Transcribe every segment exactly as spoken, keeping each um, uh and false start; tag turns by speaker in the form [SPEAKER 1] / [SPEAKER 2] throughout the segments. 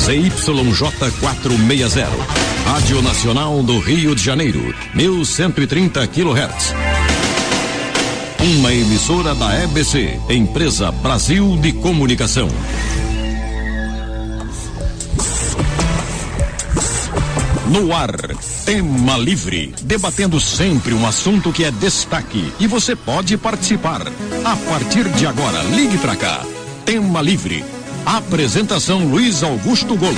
[SPEAKER 1] Z Y J quatrocentos e sessenta. Rádio Nacional do Rio de Janeiro, mil cento e trinta quilohertz. Uma emissora da E B C, Empresa Brasil de Comunicação. No ar, Tema Livre, debatendo sempre um assunto que é destaque e você pode participar. A partir de agora, ligue pra cá. Tema Livre. Apresentação Luiz Augusto Golo.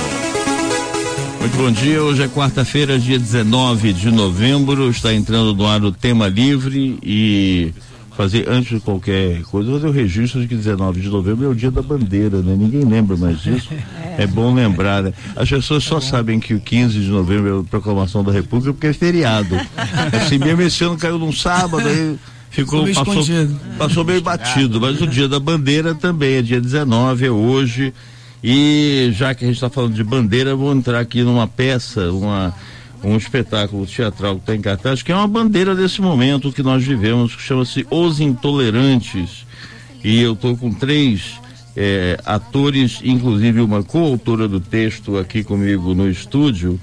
[SPEAKER 2] Muito bom dia, hoje é quarta-feira, dia dezenove de novembro, está entrando no ar o Tema Livre e fazer, antes de qualquer coisa, fazer o registro de que dezenove de novembro é o dia da bandeira, né? Ninguém lembra mais disso, é bom lembrar, né? As pessoas só sabem que o quinze de novembro é a proclamação da República porque é feriado. Assim mesmo, esse ano caiu num sábado, aí ficou, passou, passou meio batido, mas o dia da bandeira também é dia dezenove, é hoje. E já que a gente está falando de bandeira, vou entrar aqui numa peça, uma, um espetáculo teatral que está em cartaz, que é uma bandeira desse momento que nós vivemos, que chama-se Os Intolerantes. E eu estou com três é, atores, inclusive uma coautora do texto aqui comigo no estúdio,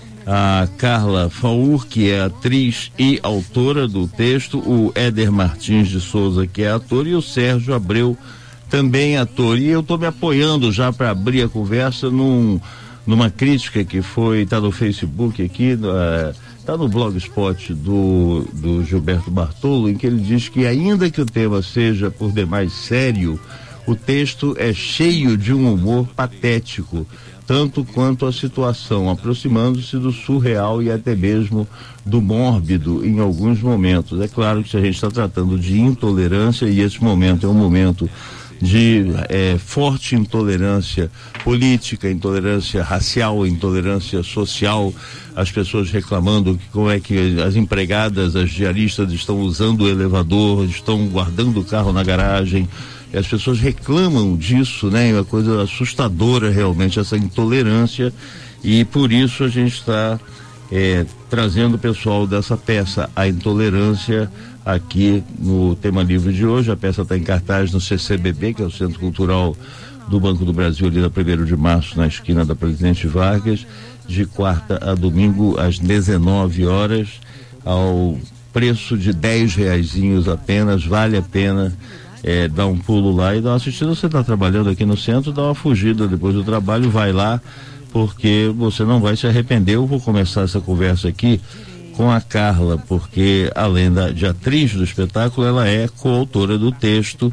[SPEAKER 2] a Carla Faur, que é atriz e autora do texto, o Éder Martins de Souza, que é ator, e o Sérgio Abreu, também ator. E eu estou me apoiando já para abrir a conversa num, numa crítica que foi, está no Facebook aqui, está uh, no Blogspot do, do Gilberto Bartolo, em que ele diz que ainda que o tema seja por demais sério, o texto é cheio de um humor patético, tanto quanto a situação, aproximando-se do surreal e até mesmo do mórbido em alguns momentos. É claro que se a gente está tratando de intolerância, e esse momento é um momento de é, forte intolerância política, intolerância racial, intolerância social, as pessoas reclamando que como é que as empregadas, as diaristas estão usando o elevador, estão guardando o carro na garagem, e as pessoas reclamam disso, né? É uma coisa assustadora realmente essa intolerância, e por isso a gente está é, trazendo o pessoal dessa peça, A Intolerância, aqui no Tema Livre de hoje. A peça está em cartaz no C C B B, que é o Centro Cultural do Banco do Brasil, ali na primeiro de março, na esquina da Presidente Vargas, de quarta a domingo, às dezenove horas, ao preço de dez reaisinhos apenas. Vale a pena é, dar um pulo lá e dar uma assistida. Você está trabalhando aqui no centro, dá uma fugida depois do trabalho, vai lá, porque você não vai se arrepender. Eu vou começar essa conversa aqui com a Carla, porque além da, de atriz do espetáculo, ela é coautora do texto,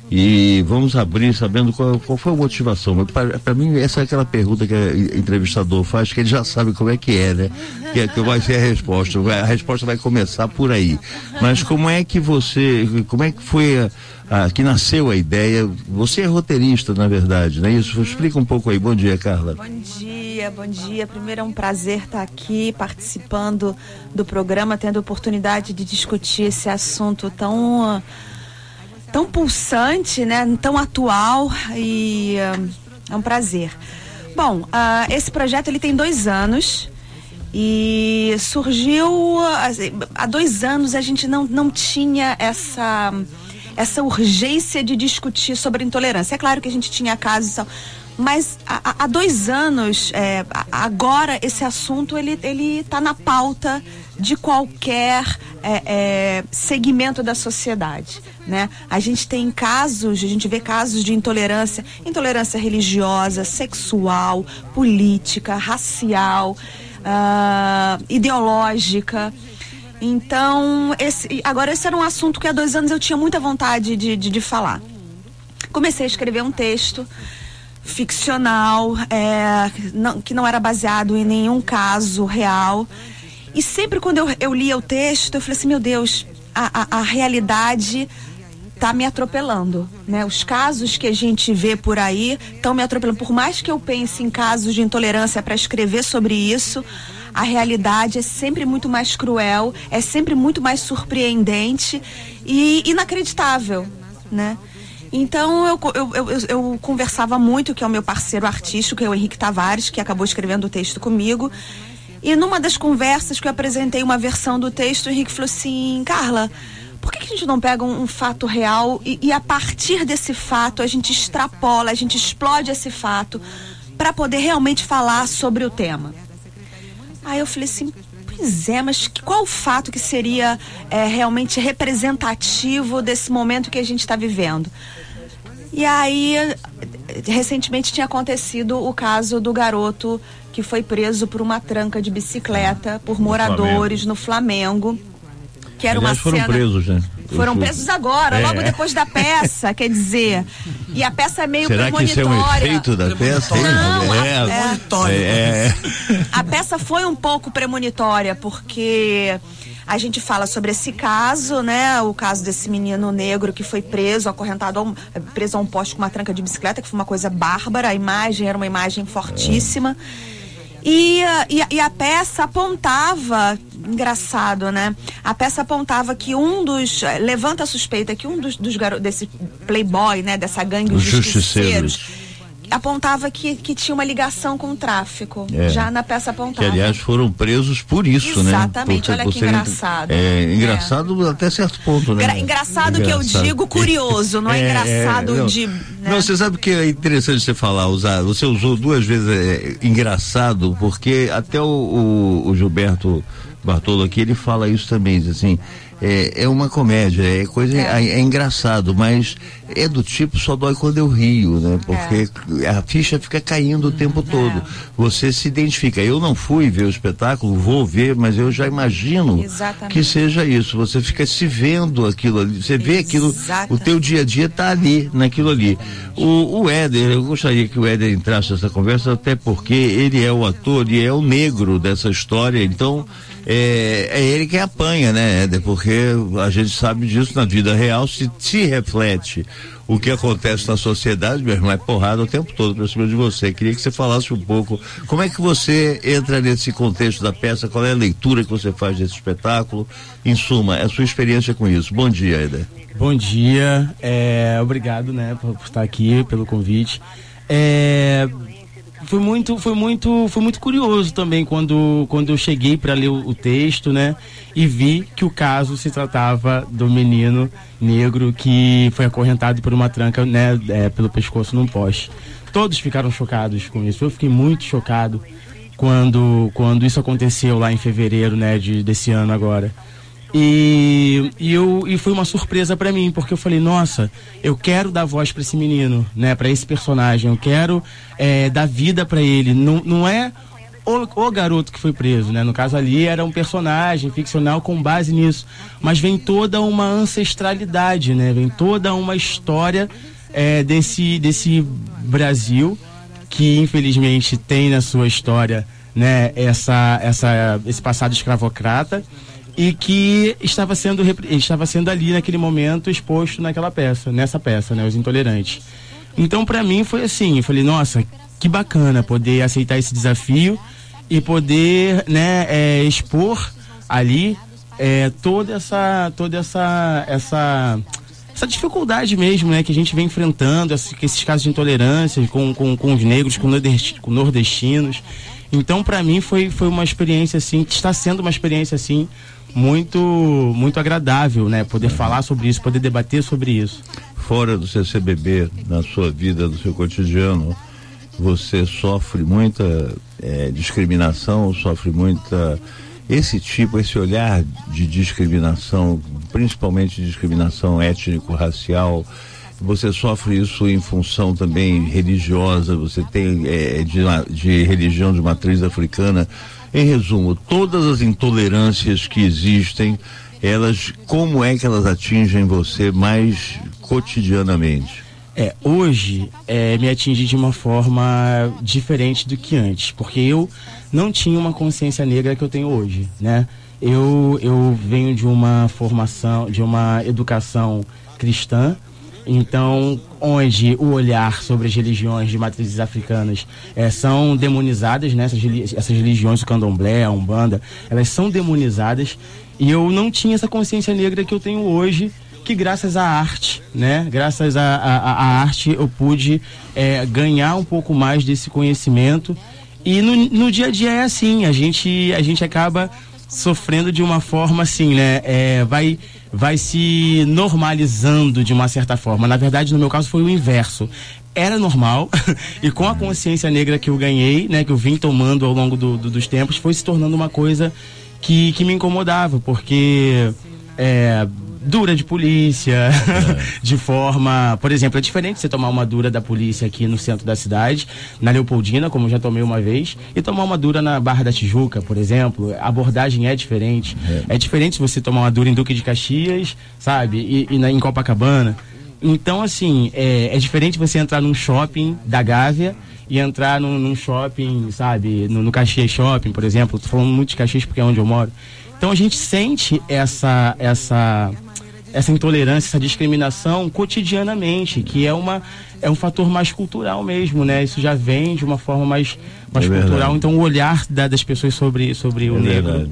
[SPEAKER 2] e vamos abrir sabendo qual, qual foi a motivação. Para mim, essa é aquela pergunta que o entrevistador faz, que ele já sabe como é que é, né? Que, que vai ser a resposta, a resposta vai começar por aí. Mas como é que você, como é que foi a, a, que nasceu a ideia? Você é roteirista, na verdade, não é isso? Explica um pouco aí. Bom dia, Carla.
[SPEAKER 3] Bom dia, bom dia. Primeiro é um prazer estar aqui participando do programa, tendo a oportunidade de discutir esse assunto tão, tão pulsante, né? Tão atual, e uh, é um prazer. Bom, uh, esse projeto ele tem dois anos e surgiu assim, há dois anos. A gente não, não tinha essa, essa urgência de discutir sobre intolerância. É claro que a gente tinha casos, mas há, há dois anos, é, agora esse assunto ele ele está na pauta de qualquer é, é, segmento da sociedade, né? A gente tem casos, a gente vê casos de intolerância, intolerância religiosa, sexual, política, racial, uh, ideológica. Então, esse, agora esse era um assunto que há dois anos eu tinha muita vontade de, de, de falar. Comecei a escrever um texto ficcional, é, não, que não era baseado em nenhum caso real. E sempre quando eu, eu lia o texto, eu falei assim, meu Deus, a, a, a realidade tá me atropelando, né? Os casos que a gente vê por aí estão me atropelando. Por mais que eu pense em casos de intolerância para escrever sobre isso, a realidade é sempre muito mais cruel, é sempre muito mais surpreendente e inacreditável, né? Então eu, eu, eu, eu conversava muito, que é o meu parceiro artístico, que é o Henrique Tavares, que acabou escrevendo o texto comigo. E numa das conversas que eu apresentei uma versão do texto, o Henrique falou assim, Carla, por que, que a gente não pega um, um fato real e, e a partir desse fato a gente extrapola, a gente explode esse fato para poder realmente falar sobre o tema. Aí eu falei assim, pois é, mas qual o fato que seria é, realmente representativo desse momento que a gente está vivendo? E aí, recentemente tinha acontecido o caso do garoto que foi preso por uma tranca de bicicleta por moradores no Flamengo. Que era
[SPEAKER 2] Aliás,
[SPEAKER 3] uma
[SPEAKER 2] foram
[SPEAKER 3] cena...
[SPEAKER 2] presos, né?
[SPEAKER 3] Foram presos agora,
[SPEAKER 2] é.
[SPEAKER 3] logo depois da peça, quer dizer. E a peça é meio
[SPEAKER 2] Será
[SPEAKER 3] premonitória.
[SPEAKER 2] Será que isso é um efeito da peça?
[SPEAKER 3] Não,
[SPEAKER 2] é,
[SPEAKER 3] a,
[SPEAKER 2] é, é.
[SPEAKER 3] a peça foi um pouco premonitória, porque a gente fala sobre esse caso, né? O caso desse menino negro que foi preso, acorrentado, a um, preso a um poste com uma tranca de bicicleta, que foi uma coisa bárbara. A imagem era uma imagem fortíssima. É. E, e, e a peça apontava, engraçado, né? A peça apontava que um dos, levanta a suspeita que um dos, dos garotos, desse playboy, né? Dessa gangue dos justiceiros, apontava que, que tinha uma ligação com o tráfico. É. Já na peça apontava.
[SPEAKER 2] Que, aliás, foram presos por isso,
[SPEAKER 3] Exatamente,
[SPEAKER 2] né?
[SPEAKER 3] Exatamente, olha que engraçado.
[SPEAKER 2] É, engraçado é. até certo ponto, né?
[SPEAKER 3] Gra engraçado, engraçado que eu digo curioso, não é, é engraçado
[SPEAKER 2] é, não.
[SPEAKER 3] de... Né?
[SPEAKER 2] Não, você sabe que é interessante você falar, usar, você usou duas vezes é, engraçado, porque até o, o, o Gilberto Bartolo aqui, ele fala isso também, diz assim, é, é uma comédia, é coisa, é. É, é engraçado, mas é do tipo só dói quando eu rio, né? Porque é. a ficha fica caindo o tempo todo. É. Você se identifica. Eu não fui ver o espetáculo, vou ver, mas eu já imagino Exatamente. que seja isso. Você fica se vendo aquilo ali, você vê aquilo, o teu dia a dia tá ali, naquilo ali. O, o Éder, eu gostaria que o Éder entrasse nessa conversa, até porque ele é o ator e é o negro dessa história, então é, é ele que apanha, né, Éder? Porque a gente sabe disso na vida real, se, se reflete o que acontece na sociedade, meu irmão, é porrada o tempo todo pra cima de você. Queria que você falasse um pouco, como é que você entra nesse contexto da peça, qual é a leitura que você faz desse espetáculo, em suma, a sua experiência com isso. Bom dia, Éder.
[SPEAKER 4] Bom dia, é, obrigado, né, por, por estar aqui, pelo convite. É, foi muito, foi muito, foi muito curioso também quando, quando eu cheguei para ler o, o texto, né, e vi que o caso se tratava do menino negro que foi acorrentado por uma tranca, né, é, pelo pescoço num poste. Todos ficaram chocados com isso. Eu fiquei muito chocado quando, quando isso aconteceu lá em fevereiro, né, de, desse ano agora. E, e, eu, e foi uma surpresa pra mim, porque eu falei, nossa, eu quero dar voz pra esse menino, né, pra esse personagem, eu quero é, dar vida pra ele. Não, não é o, o garoto que foi preso, né, no caso ali era um personagem ficcional com base nisso, mas vem toda uma ancestralidade, né, vem toda uma história é, desse, desse Brasil que infelizmente tem na sua história, né, essa, essa, esse passado escravocrata, e que estava sendo, estava sendo ali naquele momento exposto naquela peça, nessa peça, né, Os Intolerantes. Então para mim foi assim, eu falei, nossa, que bacana poder aceitar esse desafio e poder, né, é, expor ali é, toda essa, toda essa, essa, essa dificuldade mesmo, né, que a gente vem enfrentando, esses, esses casos de intolerância com, com, com os negros, com, nordesti, com nordestinos. Então para mim foi, foi uma experiência assim, que está sendo uma experiência assim muito muito agradável, né, poder uhum. falar sobre isso, poder debater sobre isso.
[SPEAKER 2] Fora do C C B B, na sua vida, no seu cotidiano, você sofre muita é, discriminação, sofre muita esse tipo, esse olhar de discriminação, principalmente discriminação étnico-racial. Você sofre isso em função também religiosa, você tem é, de, de religião de matriz africana. Em resumo, todas as intolerâncias que existem, elas, como é que elas atingem você mais cotidianamente?
[SPEAKER 4] É, hoje é, me atinge de uma forma diferente do que antes, porque eu não tinha uma consciência negra que eu tenho hoje, né? Eu, eu venho de uma formação, de uma educação cristã, então, onde o olhar sobre as religiões de matrizes africanas é, são demonizadas, né? Essas, essas religiões, o candomblé, a umbanda, elas são demonizadas, e eu não tinha essa consciência negra que eu tenho hoje, que graças à arte, né? Graças à, à, à arte eu pude é, ganhar um pouco mais desse conhecimento, e no, no dia a dia é assim, a gente, a gente acaba sofrendo de uma forma assim, né? É, vai... vai se normalizando de uma certa forma. Na verdade, no meu caso, foi o inverso. era normal e com a consciência negra que eu ganhei, né, que eu vim tomando ao longo do, do, dos tempos, foi se tornando uma coisa que, que me incomodava, porque é, dura de polícia, é. de forma, por exemplo, é diferente você tomar uma dura da polícia aqui no centro da cidade, na Leopoldina, como eu já tomei uma vez, e tomar uma dura na Barra da Tijuca, por exemplo. A abordagem é diferente. É, é diferente se você tomar uma dura em Duque de Caxias, sabe, e, e na, em Copacabana. Então, assim, é, é diferente você entrar num shopping da Gávea e entrar num, num shopping, sabe, no, no Caxias Shopping, por exemplo. Tô falando muito de Caxias porque é onde eu moro. Então a gente sente essa, essa, essa intolerância, essa discriminação cotidianamente, que é, uma, é um fator mais cultural mesmo, né? Isso já vem de uma forma mais, mais é cultural. Então o olhar da, das pessoas sobre, sobre é o negro...
[SPEAKER 2] Verdade.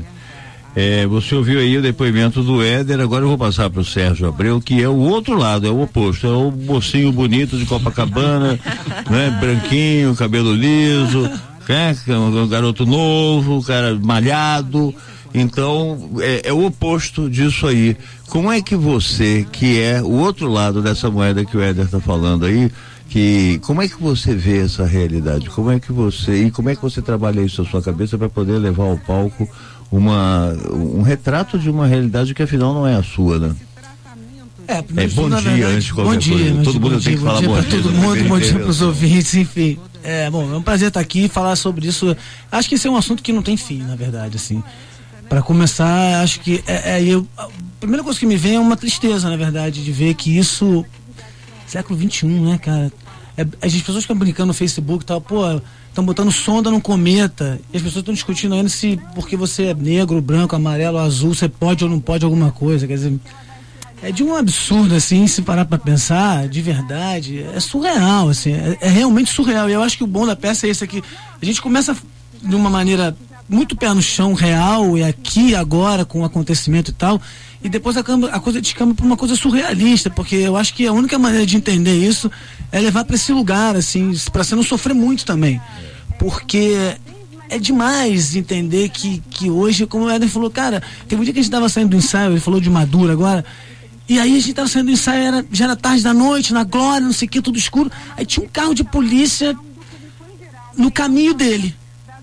[SPEAKER 2] É, você ouviu aí o depoimento do Éder, agora eu vou passar para o Sérgio Abreu, que é o outro lado, é o oposto, é o mocinho bonito de Copacabana, né? Branquinho, cabelo liso, né? Um garoto novo, cara malhado. Então, é, é o oposto disso aí. Como é que você, que é o outro lado dessa moeda que o Éder está falando aí, que, como é que você vê essa realidade? Como é que você, e como é que você trabalha isso na sua cabeça para poder levar ao palco uma, um retrato de uma realidade que afinal não é a sua, né?
[SPEAKER 5] É,
[SPEAKER 2] é bom dia,
[SPEAKER 5] verdade,
[SPEAKER 2] antes de qualquer
[SPEAKER 5] bom dia,
[SPEAKER 2] coisa. Todo mundo tem que falar bom dia.
[SPEAKER 5] Bom dia para todo mundo, bom dia para os ouvintes, enfim. É, bom, é um prazer estar aqui e falar sobre isso. Acho que esse é um assunto que não tem fim, na verdade, assim. Para começar, acho que é, é, eu, a primeira coisa que me vem é uma tristeza, na verdade, de ver que isso, século vinte e um, né, cara? É, as pessoas ficam brincando no Facebook e tal, pô, estão botando sonda no cometa, e as pessoas estão discutindo ainda se porque você é negro, branco, amarelo, azul, você pode ou não pode alguma coisa, quer dizer, é de um absurdo, assim, se parar pra pensar, de verdade, é surreal, assim, é, é realmente surreal, e eu acho que o bom da peça é esse aqui, a gente começa de uma maneira muito pé no chão, real, e aqui, agora, com o acontecimento e tal, e depois a, a coisa descamba para uma coisa surrealista, porque eu acho que a única maneira de entender isso é levar para esse lugar, assim, para você não sofrer muito também, porque é demais entender que, que hoje, como o Éder falou, cara, teve um dia que a gente estava saindo do ensaio, ele falou de Madura agora, e aí a gente estava saindo do ensaio, era, já era tarde da noite, na Glória, não sei o que, tudo escuro, aí tinha um carro de polícia no caminho dele,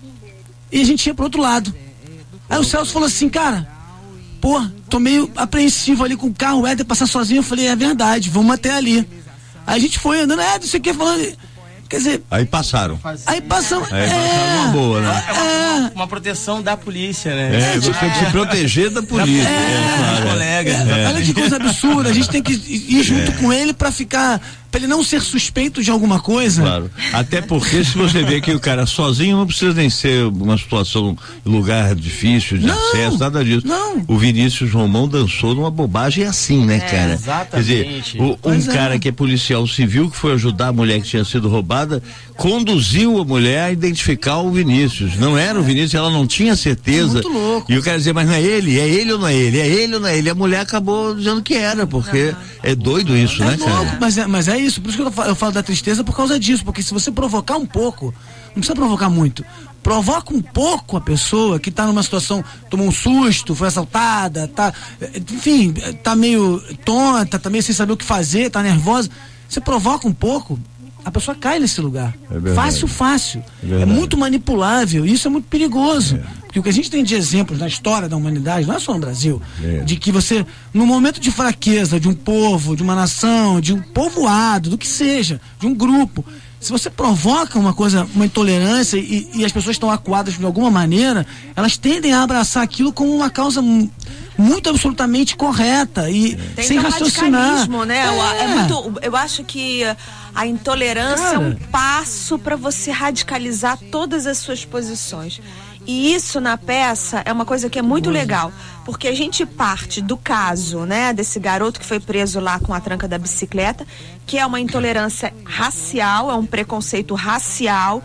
[SPEAKER 5] e a gente ia pro outro lado. Aí o Celso falou assim, cara, pô, tô meio apreensivo ali com o carro, o Éder passar sozinho. Eu falei, é verdade, vamos até ali. Aí a gente foi andando, é, não sei o que, falando, quer dizer...
[SPEAKER 2] Aí passaram.
[SPEAKER 5] Aí passamos...
[SPEAKER 2] Aí
[SPEAKER 5] é,
[SPEAKER 2] passaram uma boa, né?
[SPEAKER 4] É uma, uma proteção da polícia, né?
[SPEAKER 2] É, é você tem que se proteger da polícia.
[SPEAKER 5] É,
[SPEAKER 2] é, claro,
[SPEAKER 4] colega.
[SPEAKER 5] É. Olha que coisa absurda, a gente tem que ir junto é. com ele pra ficar... Pra ele não ser suspeito de alguma coisa.
[SPEAKER 2] Claro. Até porque se você vê que o cara sozinho não precisa nem ser uma situação, lugar difícil de não, acesso, nada disso.
[SPEAKER 5] Não.
[SPEAKER 2] O Vinícius Romão dançou numa bobagem assim, né,
[SPEAKER 4] é,
[SPEAKER 2] cara?
[SPEAKER 4] Exatamente.
[SPEAKER 2] Quer dizer, o, um é. cara que é policial civil, que foi ajudar a mulher que tinha sido roubada, conduziu a mulher a identificar o Vinícius. Não era o Vinícius, ela não tinha certeza.
[SPEAKER 5] É muito louco.
[SPEAKER 2] E o cara dizia, mas não é ele? É ele ou não é ele? É ele ou não é ele? E a mulher acabou dizendo que era, porque é doido isso,
[SPEAKER 5] é
[SPEAKER 2] né,
[SPEAKER 5] louco,
[SPEAKER 2] cara?
[SPEAKER 5] Mas é, mas é isso, por isso que eu falo, eu falo da tristeza por causa disso, porque se você provocar um pouco, não precisa provocar muito, provoca um pouco a pessoa que tá numa situação, tomou um susto, foi assaltada, tá, enfim, tá meio tonta, tá meio sem saber o que fazer, tá nervosa, você provoca um pouco, a pessoa cai nesse lugar. É fácil, fácil. É, é muito manipulável, e isso é muito perigoso. É. Porque o que a gente tem de exemplos na história da humanidade, não é só no Brasil, é. de que você, no momento de fraqueza de um povo, de uma nação, de um povoado, do que seja, de um grupo, se você provoca uma coisa, uma intolerância e, e as pessoas estão acuadas de alguma maneira, elas tendem a abraçar aquilo como uma causa muito absolutamente correta e
[SPEAKER 3] tem
[SPEAKER 5] sem
[SPEAKER 3] um
[SPEAKER 5] raciocinar.
[SPEAKER 3] Né? É. É muito, eu acho que a intolerância Cara. é um passo para você radicalizar todas as suas posições. E isso na peça é uma coisa que é muito legal, porque a gente parte do caso, né, desse garoto que foi preso lá com a tranca da bicicleta, que é uma intolerância racial, é um preconceito racial.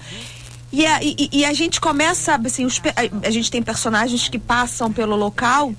[SPEAKER 3] E a, e, e a gente começa, assim, os, a, a gente tem personagens que passam pelo local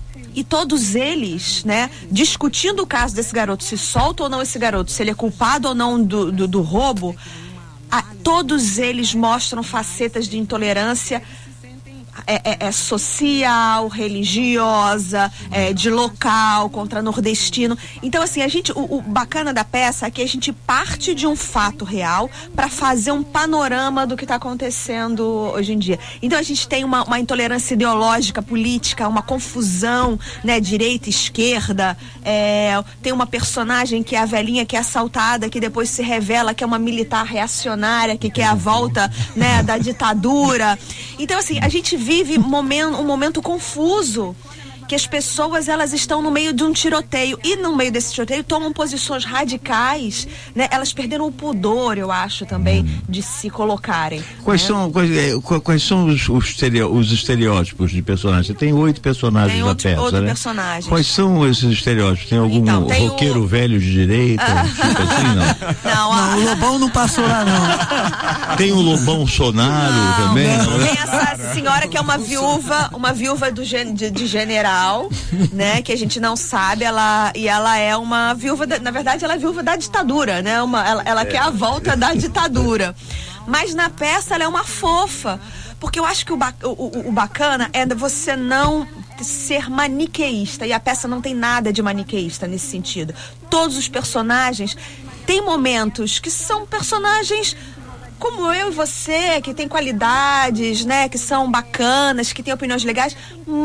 [SPEAKER 3] e todos eles, né, discutindo o caso desse garoto, se solta ou não esse garoto, se ele é culpado ou não do, do, do roubo, a, todos eles mostram facetas de intolerância é, é, é social, religiosa, é, de local, contra nordestino. Então, assim, a gente, o, o bacana da peça é que a gente parte de um fato real para fazer um panorama do que está acontecendo hoje em dia. Então, a gente tem uma, uma intolerância ideológica, política, uma confusão, né, direita, esquerda. É, tem uma personagem que é a velhinha que é assaltada, que depois se revela que é uma militar reacionária, que quer a volta, né, da ditadura. Então, assim, a gente vive momento, um momento confuso, que as pessoas, elas estão no meio de um tiroteio, e no meio desse tiroteio tomam posições radicais, né? Elas perderam o pudor, eu acho, também, hum. de se colocarem.
[SPEAKER 2] Quais
[SPEAKER 3] né?
[SPEAKER 2] são, quais, quais são os, os, estereo, os estereótipos de personagens? Você tem oito personagens
[SPEAKER 3] tem
[SPEAKER 2] na peça,
[SPEAKER 3] oito
[SPEAKER 2] né?
[SPEAKER 3] personagens.
[SPEAKER 2] Quais são esses estereótipos? Tem algum
[SPEAKER 3] então, tem
[SPEAKER 2] roqueiro
[SPEAKER 3] o...
[SPEAKER 2] velho de direita? Tipo assim, não?
[SPEAKER 3] Não, a...
[SPEAKER 5] não, o Lobão não passou lá, não.
[SPEAKER 2] Tem o Lobão Sonaro
[SPEAKER 3] não,
[SPEAKER 2] também?
[SPEAKER 3] Não. Tem essa senhora que é uma viúva, uma viúva do gen, de, de general, né, que a gente não sabe, ela, e ela é uma viúva, da, na verdade ela é viúva da ditadura, né, uma, ela, ela é. quer a volta da ditadura, mas na peça ela é uma fofa, porque eu acho que o, ba, o, o, o bacana é você não ser maniqueísta, e a peça não tem nada de maniqueísta nesse sentido. Todos os personagens têm momentos que são personagens como eu e você, que tem qualidades, né, que são bacanas, que têm opiniões legais,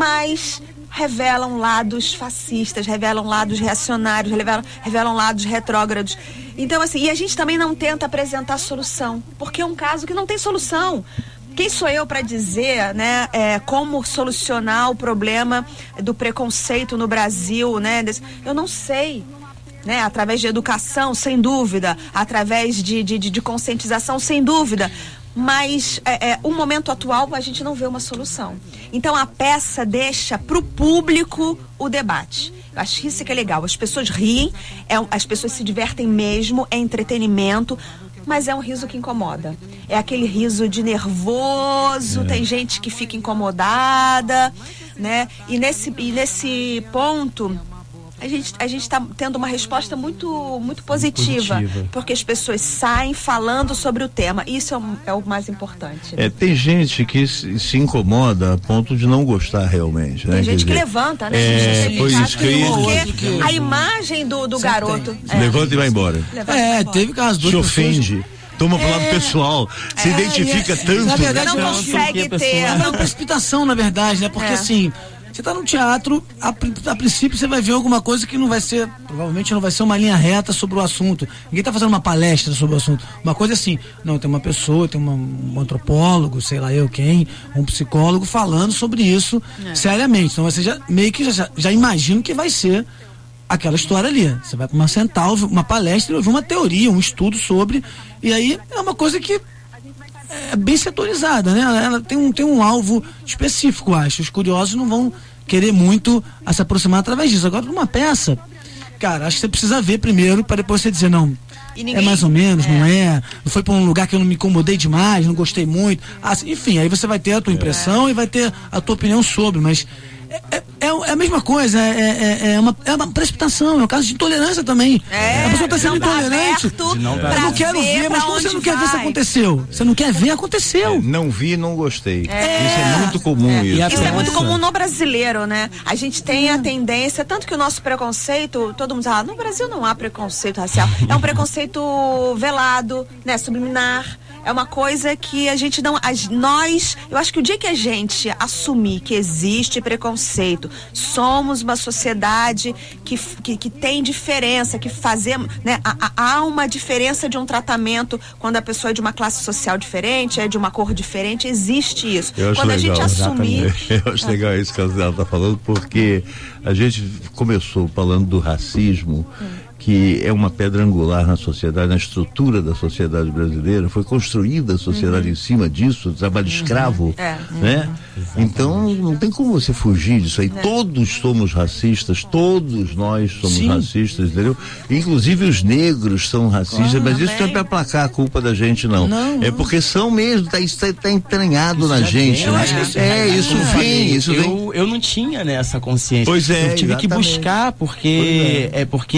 [SPEAKER 3] mas revelam lados fascistas, revelam lados reacionários, revelam, revelam lados retrógrados. Então, assim, e a gente também não tenta apresentar solução, porque é um caso que não tem solução. Quem sou eu para dizer, né, é, como solucionar o problema do preconceito no Brasil, né? Desse, eu não sei. Né, através de educação, sem dúvida, através de, de, de conscientização, sem dúvida, mas é, é, o momento atual a gente não vê uma solução. Então a peça deixa para o público o debate. Eu acho isso que é legal, as pessoas riem, é, as pessoas se divertem mesmo, é entretenimento, mas é um riso que incomoda. É aquele riso de nervoso, é. Tem gente que fica incomodada, né? E nesse, e nesse ponto... A gente a gente está tendo uma resposta muito muito positiva, positiva, porque as pessoas saem falando sobre o tema. Isso é o, é o mais importante. Né?
[SPEAKER 2] É, tem gente que se, se incomoda a ponto de não gostar realmente, né?
[SPEAKER 3] Tem gente
[SPEAKER 2] Quer
[SPEAKER 3] que
[SPEAKER 2] dizer,
[SPEAKER 3] levanta, né?
[SPEAKER 2] É, foi isso que eu ia
[SPEAKER 3] porque a imagem do, do garoto
[SPEAKER 2] é, levanta e vai embora.
[SPEAKER 5] É, teve caso duas
[SPEAKER 2] se ofende. Pessoas... Toma pro lado é, pessoal, se é, identifica é, tanto.
[SPEAKER 3] Na verdade, não, não consegue ter.
[SPEAKER 5] É uma precipitação, na verdade, né? Porque é. assim, você tá no teatro, a, a princípio você vai ver alguma coisa que não vai ser, provavelmente não vai ser uma linha reta sobre o assunto. Ninguém tá fazendo uma palestra sobre o assunto. Uma coisa assim, não, tem uma pessoa, tem uma, um antropólogo, sei lá eu quem, um psicólogo falando sobre isso é. seriamente. Então você já meio que já, já imagina que vai ser aquela história ali. Você vai para uma sentar, uma palestra e ouvir uma teoria, um estudo sobre, e aí é uma coisa que é bem setorizada, né? Ela, ela tem um, tem um alvo específico, acho. Os curiosos não vão querer muito a se aproximar através disso. Agora, numa peça, cara, acho que você precisa ver primeiro para depois você dizer, não, ninguém, é mais ou menos, é. não é? Não foi para um lugar que eu não me incomodei demais, não gostei muito. Assim, enfim, aí você vai ter a tua impressão é. e vai ter a tua opinião sobre, mas É, é, é a mesma coisa, é, é, é, uma, é uma precipitação, é um caso de intolerância também.
[SPEAKER 3] É,
[SPEAKER 5] a pessoa está sendo intolerante.
[SPEAKER 3] Tá
[SPEAKER 5] não, eu não quero ver, ver mas como você não quer vai. ver se aconteceu? Você não quer ver, aconteceu.
[SPEAKER 2] É, não vi, não gostei. É. Isso é muito comum. É. Isso,
[SPEAKER 3] isso é muito comum no brasileiro, né? A gente tem a tendência, tanto que o nosso preconceito, todo mundo fala, no Brasil não há preconceito racial. É um preconceito velado, né? Subliminar. É uma coisa que a gente não... As, nós... Eu acho que o dia que a gente assumir que existe preconceito, somos uma sociedade que, que, que tem diferença, que fazemos... Né, há, há uma diferença de um tratamento quando a pessoa é de uma classe social diferente, é de uma cor diferente, existe isso.
[SPEAKER 2] Eu acho
[SPEAKER 3] quando
[SPEAKER 2] legal,
[SPEAKER 3] a gente assumir...
[SPEAKER 2] Exatamente. Eu acho é. legal isso que ela está falando, porque a gente começou falando do racismo, hum. que é uma pedra angular na sociedade, na estrutura da sociedade brasileira, foi construída a sociedade uhum. em cima disso, trabalho uhum. escravo, é. né? Uhum. Então não tem como você fugir disso aí, é. todos somos racistas, todos nós somos Sim. racistas, entendeu? Inclusive os negros são racistas, claro, mas isso não é para aplacar a culpa da gente não, não é porque são mesmo, tá, isso tá entranhado isso na gente,
[SPEAKER 4] vem,
[SPEAKER 2] né?
[SPEAKER 4] Eu acho que
[SPEAKER 2] é, isso vem, isso
[SPEAKER 4] eu,
[SPEAKER 2] vem.
[SPEAKER 4] Eu não tinha, né, essa consciência,
[SPEAKER 2] pois é,
[SPEAKER 4] eu tive exatamente. que buscar, porque é. é porque, né,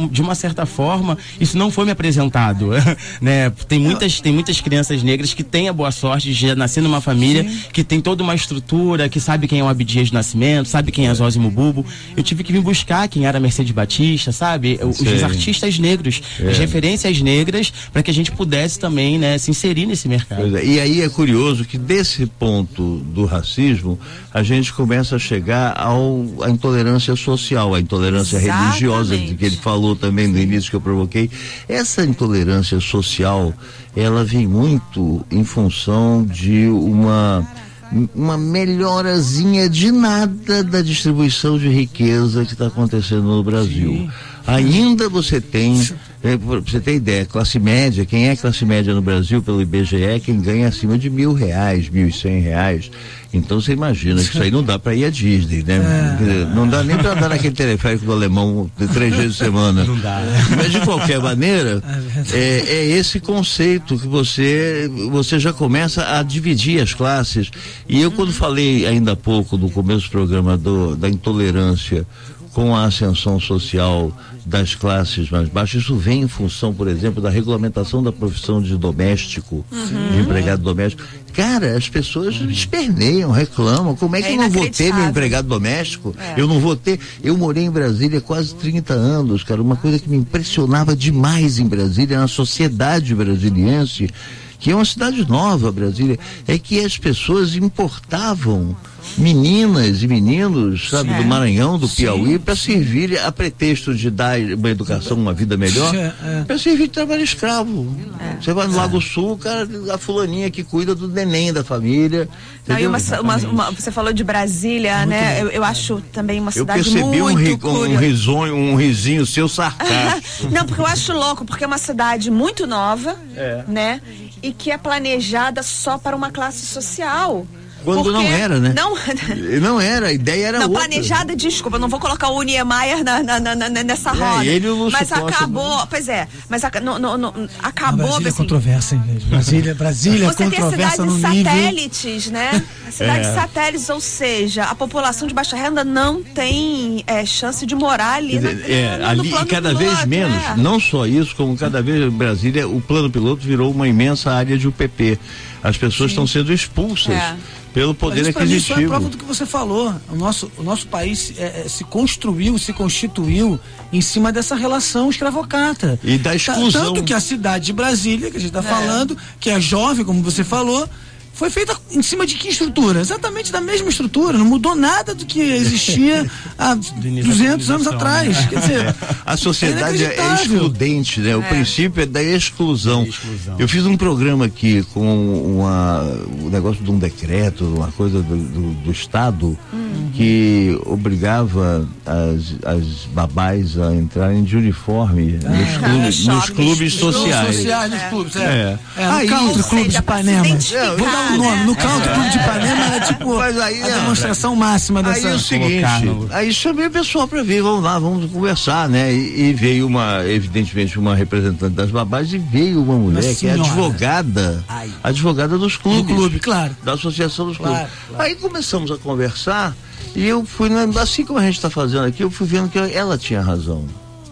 [SPEAKER 4] de uma certa forma, isso não foi me apresentado, né? Tem muitas, tem muitas crianças negras que têm a boa sorte de já nascer numa família Sim. que tem toda uma estrutura, que sabe quem é o Abdias do Nascimento, sabe quem é Zózimo Bubu. Eu tive que vir buscar quem era Mercedes Batista, sabe? Os, os artistas negros, é. as referências negras, para que a gente pudesse também, né, se inserir nesse mercado.
[SPEAKER 2] É. E aí é curioso que desse ponto do racismo, a gente começa a chegar ao, à intolerância social, à intolerância Exatamente. religiosa, de que ele falou também no início que eu provoquei. Essa intolerância social, ela vem muito em função de uma uma melhorazinha de nada da distribuição de riqueza que está acontecendo no Brasil. Sim. Ainda você tem, é, pra você ter ideia, classe média, quem é classe média no Brasil pelo I B G E, quem ganha acima de mil reais, mil e cem reais. Então você imagina que isso aí não dá para ir à Disney, né? É. Não dá nem para andar naquele teleférico do alemão de três vezes por semana. Não dá. Mas de qualquer maneira, é, é esse conceito que você, você já começa a dividir as classes. E eu, quando falei ainda há pouco, no começo do programa, do, da intolerância com a ascensão social das classes mais baixas, isso vem em função, por exemplo, da regulamentação da profissão de doméstico, uhum. de empregado doméstico. Cara, as pessoas uhum. esperneiam, reclamam, como é que é eu não vou ter meu empregado doméstico? É. Eu não vou ter, eu morei em Brasília há quase trinta anos, cara, uma coisa que me impressionava demais em Brasília, na sociedade brasiliense, que é uma cidade nova, Brasília, é que as pessoas importavam meninas e meninos, sabe, é. do Maranhão, do Piauí, para servir a pretexto de dar uma educação, uma vida melhor, é. para servir de trabalho escravo. É. Você vai no Lago Sul, cara, a fulaninha que cuida do neném da família.
[SPEAKER 3] Não, e uma, uma, uma, você falou de Brasília, muito né? Eu, eu acho também uma cidade muito
[SPEAKER 2] Eu percebi um, ri, um, risonho, um risinho seu sarcástico.
[SPEAKER 3] Não, porque eu acho louco, porque é uma cidade muito nova, é. né? E que é planejada só para uma classe social.
[SPEAKER 2] Quando
[SPEAKER 3] Porque
[SPEAKER 2] não era, né?
[SPEAKER 3] Não,
[SPEAKER 2] não era, a ideia era
[SPEAKER 3] não,
[SPEAKER 2] outra.
[SPEAKER 3] Planejada, desculpa, eu não vou colocar o Niemeyer na, na, na, nessa roda. É,
[SPEAKER 2] ele não
[SPEAKER 3] mas acabou, não. Pois é, mas a, no, no, no, acabou.
[SPEAKER 5] Brasília
[SPEAKER 3] assim,
[SPEAKER 5] é controversa, hein? Brasília, Brasília
[SPEAKER 3] você
[SPEAKER 5] controversa
[SPEAKER 3] tem cidades
[SPEAKER 5] no
[SPEAKER 3] satélites,
[SPEAKER 5] nível...
[SPEAKER 3] né? Cidades
[SPEAKER 2] é.
[SPEAKER 3] satélites, ou seja, a população de baixa renda não tem é, chance de morar ali. Na,
[SPEAKER 2] é,
[SPEAKER 3] no,
[SPEAKER 2] ali
[SPEAKER 3] no
[SPEAKER 2] e cada
[SPEAKER 3] piloto,
[SPEAKER 2] vez menos.
[SPEAKER 3] É.
[SPEAKER 2] Não só isso, como cada vez Brasília, o plano piloto virou uma imensa área de U P P. As pessoas estão sendo expulsas. É. Pelo poder
[SPEAKER 5] Mas isso,
[SPEAKER 2] aquisitivo.
[SPEAKER 5] Isso é a prova do que você falou. O nosso, o nosso país é, se construiu, se constituiu em cima dessa relação escravocrata.
[SPEAKER 2] E da exclusão.
[SPEAKER 5] Tanto que a cidade de Brasília, que a gente está é. falando, que é jovem, como você falou, foi feita em cima de que estrutura? Exatamente da mesma estrutura, não mudou nada do que existia há duzentos anos atrás. Né? Quer dizer,
[SPEAKER 2] é. A sociedade é, é excludente, né? É. O princípio é da exclusão. É exclusão. Eu fiz um programa aqui com uma, um negócio de um decreto, uma coisa do, do, do Estado, uhum. que obrigava as, as babás a entrarem de uniforme é. nos clubes, nos clubes sociais.
[SPEAKER 5] sociais nos clubes, é.
[SPEAKER 2] é.
[SPEAKER 5] é. No
[SPEAKER 2] Aí,
[SPEAKER 5] Country Club de Ipanema. Vou dar um nome. No Country Club de Ipanema era tipo
[SPEAKER 2] Mas aí,
[SPEAKER 5] a demonstração máxima dessa.
[SPEAKER 2] Aí é o seguinte, no... aí chamei o pessoal para vir, vamos lá, vamos conversar, né? E, e veio uma, evidentemente, uma representante das babás e veio uma mulher uma que é advogada, Ai. advogada dos clubes.
[SPEAKER 5] Do clube, claro.
[SPEAKER 2] Da associação dos
[SPEAKER 5] claro,
[SPEAKER 2] clubes.
[SPEAKER 5] Claro.
[SPEAKER 2] Aí começamos a conversar e eu fui, assim como a gente está fazendo aqui, eu fui vendo que ela tinha razão.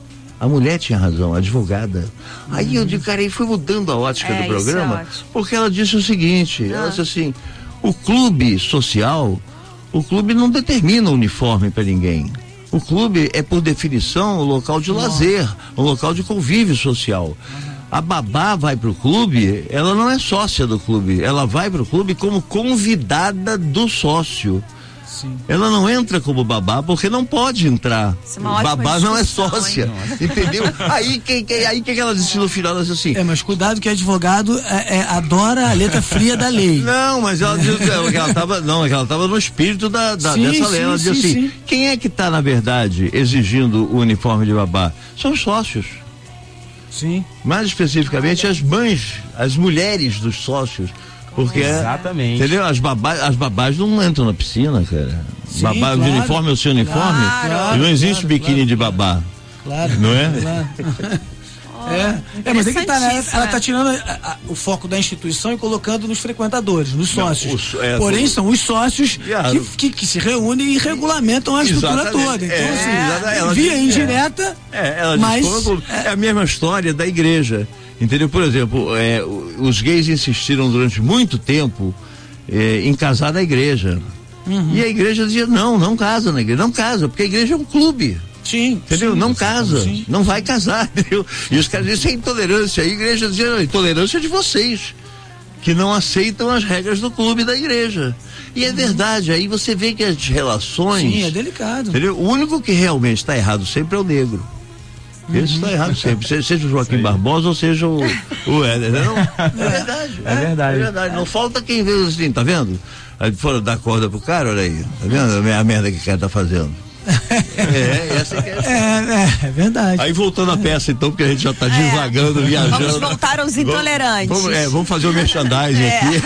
[SPEAKER 2] A mulher tinha razão, a advogada. Hum. Aí eu digo, cara, e fui mudando a ótica é, do programa, é porque ela disse o seguinte, ah. ela disse assim, o clube social, o clube não determina o uniforme para ninguém. O clube é, por definição, o local de Nossa. lazer, o local de convívio social. Uhum. A babá vai pro clube, ela não é sócia do clube, ela vai pro clube como convidada do sócio. Sim. Ela não entra como babá porque não pode entrar. É babá não é sócia, hein? Entendeu? aí quem que, aí que, que ela disse no final, ela disse assim.
[SPEAKER 5] É, mas cuidado que advogado é, é, adora a letra fria da lei.
[SPEAKER 2] Não, mas ela disse que ela tava, não, ela tava no espírito da, da sim, dessa lei. Ela sim, disse sim, assim, sim. Quem é que está na verdade exigindo o uniforme de babá? São os sócios.
[SPEAKER 5] Sim.
[SPEAKER 2] Mais especificamente as mães, as mulheres dos sócios. Porque,
[SPEAKER 4] exatamente.
[SPEAKER 2] Entendeu? As babás, as babás não entram na piscina, cara. Sim, babá, claro. O uniforme é o seu uniforme.
[SPEAKER 5] Claro,
[SPEAKER 2] e não existe
[SPEAKER 5] claro,
[SPEAKER 2] biquíni
[SPEAKER 5] claro,
[SPEAKER 2] de babá.
[SPEAKER 5] Claro.
[SPEAKER 2] Não é?
[SPEAKER 5] Claro. É, é, mas é que tá, né? Ela tá tirando a, a, o foco da instituição e colocando nos frequentadores, nos sócios. Não, os, é, Porém, são os sócios que, que, que se reúnem e regulamentam a estrutura toda. Então, é, assim, ela, via indireta,
[SPEAKER 2] é, ela
[SPEAKER 5] mas...
[SPEAKER 2] É, é a mesma história da igreja, entendeu? Por exemplo, é, os gays insistiram durante muito tempo é, em casar na igreja. Uhum. E a igreja dizia, não, não casa na igreja, não casa, porque a igreja é um clube.
[SPEAKER 5] Sim.
[SPEAKER 2] Entendeu?
[SPEAKER 5] Sim,
[SPEAKER 2] não casa,
[SPEAKER 5] sim.
[SPEAKER 2] não vai casar, entendeu? E os caras dizem, isso é intolerância. A igreja dizia, intolerância de vocês, que não aceitam as regras do clube da igreja. E é uhum. verdade, aí você vê que as relações...
[SPEAKER 5] Sim, é delicado.
[SPEAKER 2] Entendeu? O único que realmente está errado sempre é o negro. Esse está errado sempre, seja o Joaquim Sim. Barbosa ou seja o, o Éder, não? É verdade.
[SPEAKER 4] É, é verdade.
[SPEAKER 2] É verdade. Não falta quem vê assim, tá vendo? Aí foram dar corda pro cara, olha aí, tá vendo a merda que o cara tá fazendo? É, essa que é,
[SPEAKER 5] é, é, é verdade.
[SPEAKER 2] Aí voltando à peça então, porque a gente já tá divagando, é. viajando.
[SPEAKER 3] Vamos voltar aos intolerantes.
[SPEAKER 2] Vamos, vamos, é, vamos fazer o merchandising é. aqui.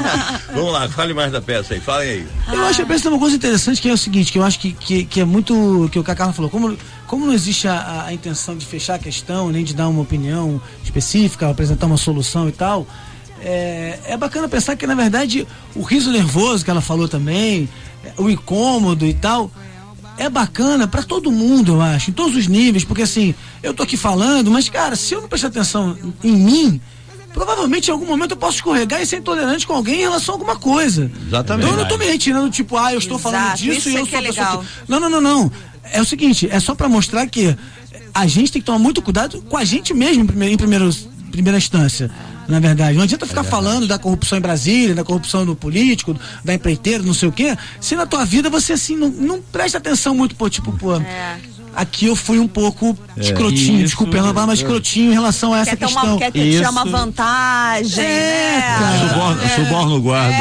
[SPEAKER 2] Vamos lá, fale mais da peça aí, falem aí.
[SPEAKER 5] Eu acho que a peça tem uma coisa interessante, que é o seguinte, que eu acho que, que, que é muito, que o Cacá falou, como, como não existe a, a intenção de fechar a questão, nem de dar uma opinião específica, apresentar uma solução e tal, é, é bacana pensar que na verdade o riso nervoso que ela falou também, o incômodo e tal, é bacana pra todo mundo, eu acho, em todos os níveis, porque assim, eu tô aqui falando, mas cara, se eu não prestar atenção em mim, provavelmente em algum momento eu posso escorregar e ser intolerante com alguém em relação a alguma coisa.
[SPEAKER 2] Exatamente.
[SPEAKER 5] Então eu não tô me retirando, tipo, ah, eu estou
[SPEAKER 3] Exato,
[SPEAKER 5] falando disso
[SPEAKER 3] isso
[SPEAKER 5] e
[SPEAKER 3] é
[SPEAKER 5] eu
[SPEAKER 3] que
[SPEAKER 5] sou
[SPEAKER 3] é
[SPEAKER 5] a pessoa
[SPEAKER 3] legal.
[SPEAKER 5] que... Não, não, não, não. É o seguinte, é só pra mostrar que a gente tem que tomar muito cuidado com a gente mesmo em, primeiro, em primeiro, primeira instância. Na verdade, não adianta ficar é falando da corrupção em Brasília, da corrupção no político, da empreiteira, não sei o quê, se na tua vida você assim não, não presta atenção muito, pô, tipo, pô, é. aqui eu fui um pouco é. escrotinho, isso, desculpa, ela vai mais escrotinho em relação a essa
[SPEAKER 3] quer
[SPEAKER 5] questão.
[SPEAKER 3] Uma, quer ter, tirar uma vantagem,
[SPEAKER 5] é,
[SPEAKER 3] né?
[SPEAKER 2] Suborno,
[SPEAKER 3] é.
[SPEAKER 2] suborno o guarda.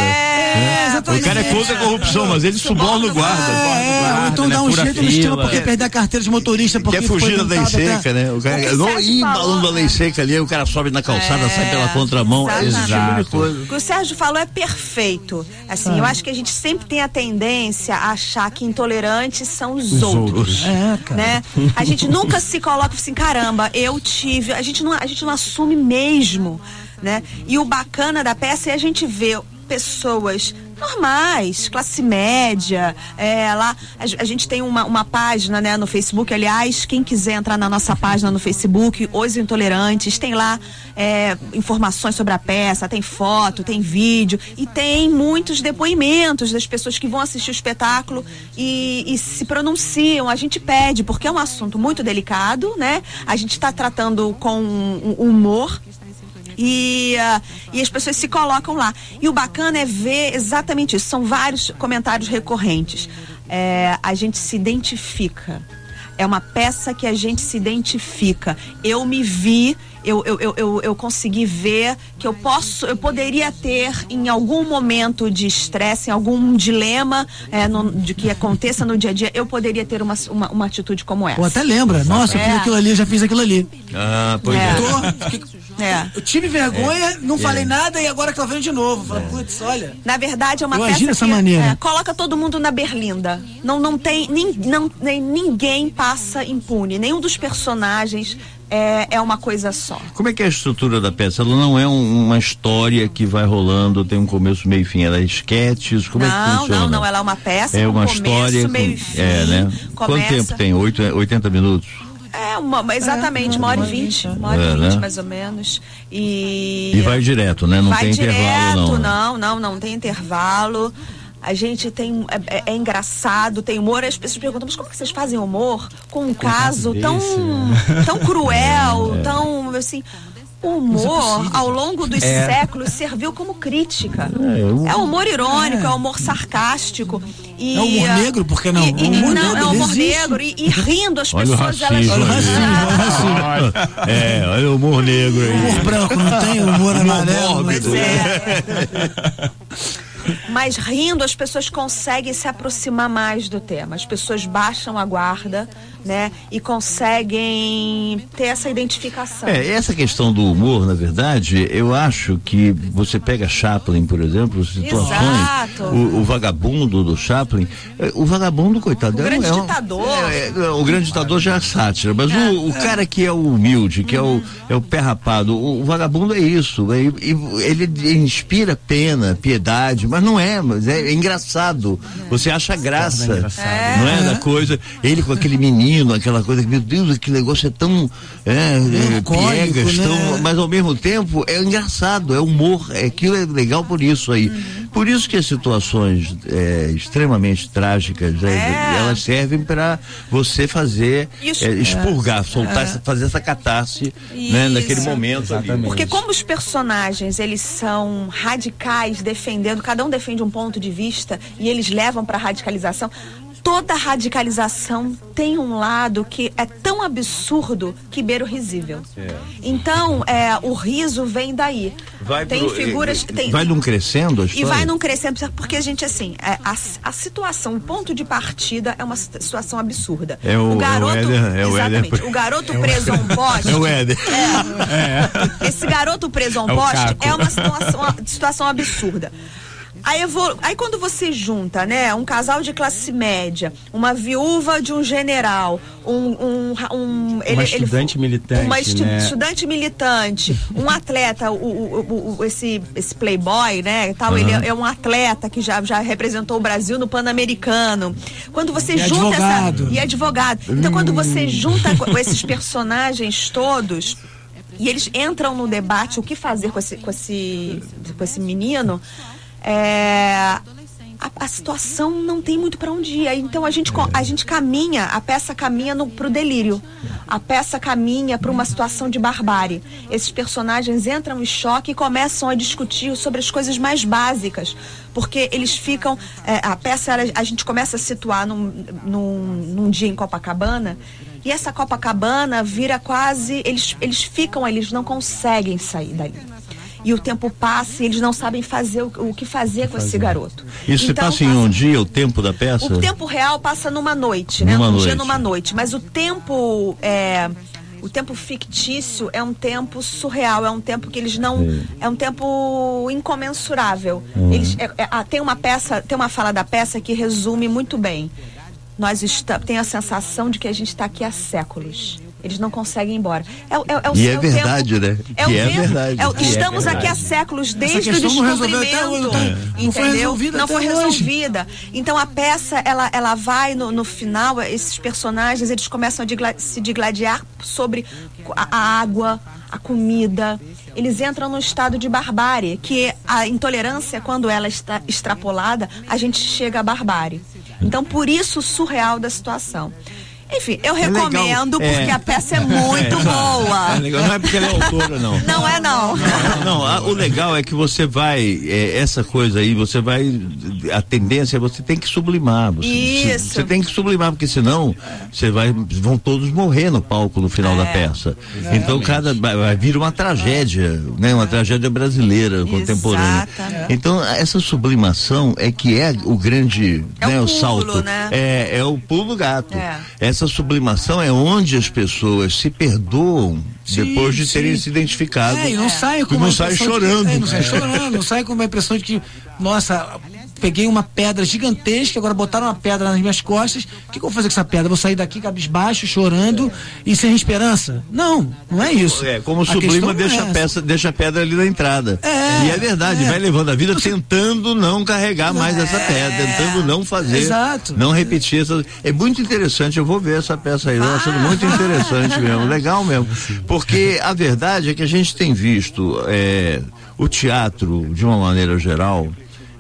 [SPEAKER 3] É,
[SPEAKER 2] é. O cara é contra a corrupção, mas ele suborna o guarda.
[SPEAKER 5] É,
[SPEAKER 2] guarda
[SPEAKER 5] ou então
[SPEAKER 2] né?
[SPEAKER 5] dá um
[SPEAKER 2] Pura
[SPEAKER 5] jeito no sistema porque perder a carteira de motorista. Porque
[SPEAKER 2] quer fugir da lei seca, até... né? O cara não ir embalando a lei seca ali, o cara sobe na calçada, é, sai pela contramão.
[SPEAKER 3] Exato. O que o Sérgio falou é perfeito. Assim, ah. eu acho que a gente sempre tem a tendência a achar que intolerantes são os, os outros. outros. É, cara. Né? A gente nunca se coloca assim, caramba, eu tive. A gente não, a gente não assume mesmo, né? E o bacana da peça é a gente ver pessoas normais, classe média, é, lá, a, a gente tem uma, uma página, né, no Facebook, aliás, quem quiser entrar na nossa página no Facebook, Os Intolerantes, tem lá é, informações sobre a peça, tem foto, tem vídeo e tem muitos depoimentos das pessoas que vão assistir o espetáculo e, e se pronunciam, a gente pede, porque é um assunto muito delicado, né, a gente está tratando com humor, E, uh, e as pessoas se colocam lá. E o bacana é ver exatamente isso. São vários comentários recorrentes. É, a gente se identifica. É uma peça que a gente se identifica. Eu me vi, eu, eu, eu, eu, eu consegui ver que eu posso, eu poderia ter em algum momento de estresse, em algum dilema é, no, de que aconteça no dia a dia, eu poderia ter uma, uma, uma atitude como essa.
[SPEAKER 5] Ou até lembra, nossa, é. eu fiz aquilo ali, já fiz aquilo ali.
[SPEAKER 2] Ah, pois é.
[SPEAKER 5] é. Tô, é. Eu tive vergonha, é. não falei é. nada e agora que tá vendo de novo. Fala, putz, olha.
[SPEAKER 3] Na verdade, é uma
[SPEAKER 5] eu
[SPEAKER 3] peça
[SPEAKER 5] dessa
[SPEAKER 3] que
[SPEAKER 5] maneira.
[SPEAKER 3] É, coloca todo mundo na berlinda. Não, não tem, nin, não, nem, ninguém passa impune. Nenhum dos personagens é, é uma coisa só.
[SPEAKER 2] Como é que é a estrutura da peça? Ela não é um, uma história que vai rolando, tem um começo, meio e fim. Ela é esquetes? Como
[SPEAKER 3] não,
[SPEAKER 2] é que funciona?
[SPEAKER 3] Não, não, ela é uma peça
[SPEAKER 2] é
[SPEAKER 3] com
[SPEAKER 2] uma
[SPEAKER 3] começo,
[SPEAKER 2] história,
[SPEAKER 3] meio
[SPEAKER 2] com,
[SPEAKER 3] e fim.
[SPEAKER 2] É, né?
[SPEAKER 3] Começa...
[SPEAKER 2] Quanto tempo tem? Oito, oitenta minutos?
[SPEAKER 3] É, uma, exatamente, é, uma hora e vinte, uma hora e vinte, né? Mais ou menos. E,
[SPEAKER 2] e vai direto, né? Não
[SPEAKER 3] vai
[SPEAKER 2] tem
[SPEAKER 3] direto,
[SPEAKER 2] intervalo, não.
[SPEAKER 3] Não, não, não tem intervalo. A gente tem, é, é engraçado, tem humor, as pessoas perguntam, mas como que vocês fazem humor com um caso tão, tão cruel, é, é. tão, assim... O humor, ao longo dos é. séculos, serviu como crítica. É, eu... é humor irônico, é. é humor sarcástico. E,
[SPEAKER 5] é humor negro, por que não?
[SPEAKER 3] E,
[SPEAKER 5] e,
[SPEAKER 3] humor
[SPEAKER 5] não,
[SPEAKER 3] negro é humor existe. negro. E, e rindo as
[SPEAKER 2] olha
[SPEAKER 3] pessoas,
[SPEAKER 2] o racismo,
[SPEAKER 3] elas...
[SPEAKER 2] olha o racismo, olha o racismo. É, olha o humor negro aí.
[SPEAKER 5] Humor branco, não tem humor amarelo.
[SPEAKER 3] Pois é. Mas rindo as pessoas conseguem se aproximar mais do tema. As pessoas baixam a guarda, né? E conseguem ter essa identificação.
[SPEAKER 2] É, essa questão do humor, na verdade, eu acho que você pega Chaplin, por exemplo, situações,
[SPEAKER 3] Exato.
[SPEAKER 2] o, o vagabundo do Chaplin, é, o vagabundo, coitado,
[SPEAKER 3] O
[SPEAKER 2] é,
[SPEAKER 3] grande
[SPEAKER 2] é um,
[SPEAKER 3] ditador.
[SPEAKER 2] É, é, o grande ditador já é sátira, mas
[SPEAKER 3] É.
[SPEAKER 2] o, o cara que é o humilde, que
[SPEAKER 3] Uhum.
[SPEAKER 2] é o, é o pé rapado, o, o vagabundo é isso, é, e, ele inspira pena, piedade, mas não é, mas é, é engraçado, é. Você acha graça,
[SPEAKER 4] É.
[SPEAKER 2] não é, da coisa, ele com aquele menino, aquela coisa, meu Deus, aquele negócio é tão é, é, piegas,
[SPEAKER 5] né?
[SPEAKER 2] tão, mas ao mesmo tempo é engraçado, é humor, é, aquilo é legal por isso aí. Uhum. Por isso que as situações é, extremamente trágicas, é,
[SPEAKER 3] É.
[SPEAKER 2] elas servem para você fazer,
[SPEAKER 3] Isso.
[SPEAKER 2] é, expurgar,
[SPEAKER 3] É.
[SPEAKER 2] soltar,
[SPEAKER 3] É.
[SPEAKER 2] essa, fazer essa catarse, né,
[SPEAKER 3] Isso.
[SPEAKER 2] naquele momento ali.
[SPEAKER 3] Porque como os personagens, eles são radicais, defendendo, cada um defende um ponto de vista e eles levam para radicalização. Toda radicalização tem um lado que é tão absurdo que beira o risível. É. Então, é, o riso vem daí.
[SPEAKER 2] Vai
[SPEAKER 3] tem
[SPEAKER 2] pro,
[SPEAKER 3] figuras...
[SPEAKER 2] É,
[SPEAKER 3] tem,
[SPEAKER 2] vai num crescendo a história?
[SPEAKER 3] E vai num crescendo, porque a gente, assim, é, a, a situação, o ponto de partida é uma situação absurda.
[SPEAKER 2] É o,
[SPEAKER 3] o garoto...
[SPEAKER 2] É o Éder, é o
[SPEAKER 3] exatamente.
[SPEAKER 2] Éder.
[SPEAKER 3] O garoto preso a um poste...
[SPEAKER 2] É o Éder.
[SPEAKER 3] É, esse garoto preso a um
[SPEAKER 4] É o
[SPEAKER 3] poste
[SPEAKER 4] Caco.
[SPEAKER 3] é uma situação, uma situação absurda. Aí, eu vou, aí quando você junta, né, um casal de classe média, uma viúva de um general, um, um, um ele,
[SPEAKER 4] uma estudante
[SPEAKER 3] ele,
[SPEAKER 4] militante,
[SPEAKER 3] uma estu,
[SPEAKER 4] né?
[SPEAKER 3] estudante militante, um atleta, o, o, o, esse, esse playboy, né, tal,
[SPEAKER 2] Uhum.
[SPEAKER 3] ele é, é um atleta que já, já representou o Brasil no Pan-Americano. Quando você
[SPEAKER 5] E
[SPEAKER 3] junta
[SPEAKER 5] advogado.
[SPEAKER 3] essa e advogado, então quando você junta esses personagens todos e eles entram no debate o que fazer com esse, com esse, com esse menino. É, a, a situação não tem muito para onde ir. Então a gente, a gente caminha, a peça caminha no, pro delírio. A peça caminha para uma situação de barbárie. Esses personagens entram em choque e começam a discutir sobre as coisas mais básicas. Porque eles ficam. É, a peça, a gente começa a situar num, num, num dia em Copacabana. E essa Copacabana vira quase. Eles, eles ficam ali, eles não conseguem sair dali. E o tempo passa e eles não sabem fazer o, o que fazer com esse garoto.
[SPEAKER 2] Isso se
[SPEAKER 3] então,
[SPEAKER 2] passa em um dia, o tempo da peça?
[SPEAKER 3] O tempo real passa numa noite, né?
[SPEAKER 2] Numa
[SPEAKER 3] um
[SPEAKER 2] noite.
[SPEAKER 3] dia numa noite. Mas o tempo é, o tempo fictício é um tempo surreal, é um tempo que eles não.
[SPEAKER 2] Sim.
[SPEAKER 3] É um tempo incomensurável.
[SPEAKER 2] Uhum.
[SPEAKER 3] Eles, é, é, ah, tem uma peça, tem uma fala da peça que resume muito bem. Nós está, tem a sensação de que a gente está aqui há séculos. Eles não conseguem ir embora. É, é, é o,
[SPEAKER 2] E é,
[SPEAKER 3] é o
[SPEAKER 2] verdade,
[SPEAKER 3] tempo,
[SPEAKER 2] né?
[SPEAKER 3] É
[SPEAKER 2] que
[SPEAKER 3] o
[SPEAKER 2] é
[SPEAKER 3] tempo,
[SPEAKER 2] verdade.
[SPEAKER 3] é o,
[SPEAKER 2] que
[SPEAKER 3] estamos
[SPEAKER 2] é
[SPEAKER 3] aqui há
[SPEAKER 2] verdade.
[SPEAKER 3] séculos, desde o
[SPEAKER 5] questão não resolveu até
[SPEAKER 3] descobrimento.
[SPEAKER 5] hoje, tá? Não foi
[SPEAKER 3] Entendeu?
[SPEAKER 5] resolvida
[SPEAKER 3] Não
[SPEAKER 5] até
[SPEAKER 3] foi
[SPEAKER 5] hoje.
[SPEAKER 3] resolvida. Então a peça, ela, ela vai no, no final, esses personagens, eles começam a digla, se digladiar sobre a, a água, a comida. Eles entram num estado de barbárie, que a intolerância, quando ela está extrapolada, a gente chega à barbárie. Então, por isso, o surreal da situação. Enfim, eu recomendo,
[SPEAKER 2] legal.
[SPEAKER 3] porque
[SPEAKER 2] É.
[SPEAKER 3] a peça é muito boa.
[SPEAKER 2] É legal. Não é porque ela é autora, não.
[SPEAKER 3] Não é, não.
[SPEAKER 2] Não, não, a, o legal é que você vai, é, essa coisa aí, você vai, a tendência é você tem que sublimar. Você,
[SPEAKER 3] Isso.
[SPEAKER 2] Você tem que sublimar, porque senão você vai, vão todos morrer no palco no final
[SPEAKER 3] É.
[SPEAKER 2] da peça. Então cada, vai, vai vir uma tragédia, né? Uma tragédia brasileira, contemporânea.
[SPEAKER 3] Exatamente.
[SPEAKER 2] Então essa sublimação é que é o grande,
[SPEAKER 3] É
[SPEAKER 2] né,
[SPEAKER 3] o
[SPEAKER 2] o
[SPEAKER 3] pulo,
[SPEAKER 2] salto.
[SPEAKER 3] né?
[SPEAKER 2] É, é o pulo do gato.
[SPEAKER 3] É.
[SPEAKER 2] Essa sublimação é onde as pessoas se perdoam
[SPEAKER 5] Sim,
[SPEAKER 2] depois de
[SPEAKER 5] sim.
[SPEAKER 2] terem se identificado.
[SPEAKER 5] É, e não
[SPEAKER 3] É.
[SPEAKER 5] sai com
[SPEAKER 2] E
[SPEAKER 5] uma
[SPEAKER 2] não sai
[SPEAKER 5] impressão de que-
[SPEAKER 2] chorando.
[SPEAKER 5] é, não sai
[SPEAKER 2] É.
[SPEAKER 5] chorando, não sai com uma impressão de que, nossa, peguei uma pedra gigantesca, agora botaram uma pedra nas minhas costas, o que, que eu vou fazer com essa pedra? Vou sair daqui cabisbaixo, chorando e sem esperança? Não, não é isso.
[SPEAKER 2] É, como
[SPEAKER 5] A
[SPEAKER 2] sublima
[SPEAKER 5] questão não
[SPEAKER 2] deixa,
[SPEAKER 5] é
[SPEAKER 2] a
[SPEAKER 5] essa.
[SPEAKER 2] peça, deixa a pedra ali na entrada.
[SPEAKER 5] É,
[SPEAKER 2] e é verdade,
[SPEAKER 5] é.
[SPEAKER 2] vai levando a vida tentando não carregar mais essa pedra, tentando não fazer,
[SPEAKER 5] Exato.
[SPEAKER 2] não repetir essa. É muito interessante, eu vou ver essa peça aí, está sendo muito interessante mesmo, legal mesmo. Porque a verdade é que a gente tem visto é, o teatro, de uma maneira geral,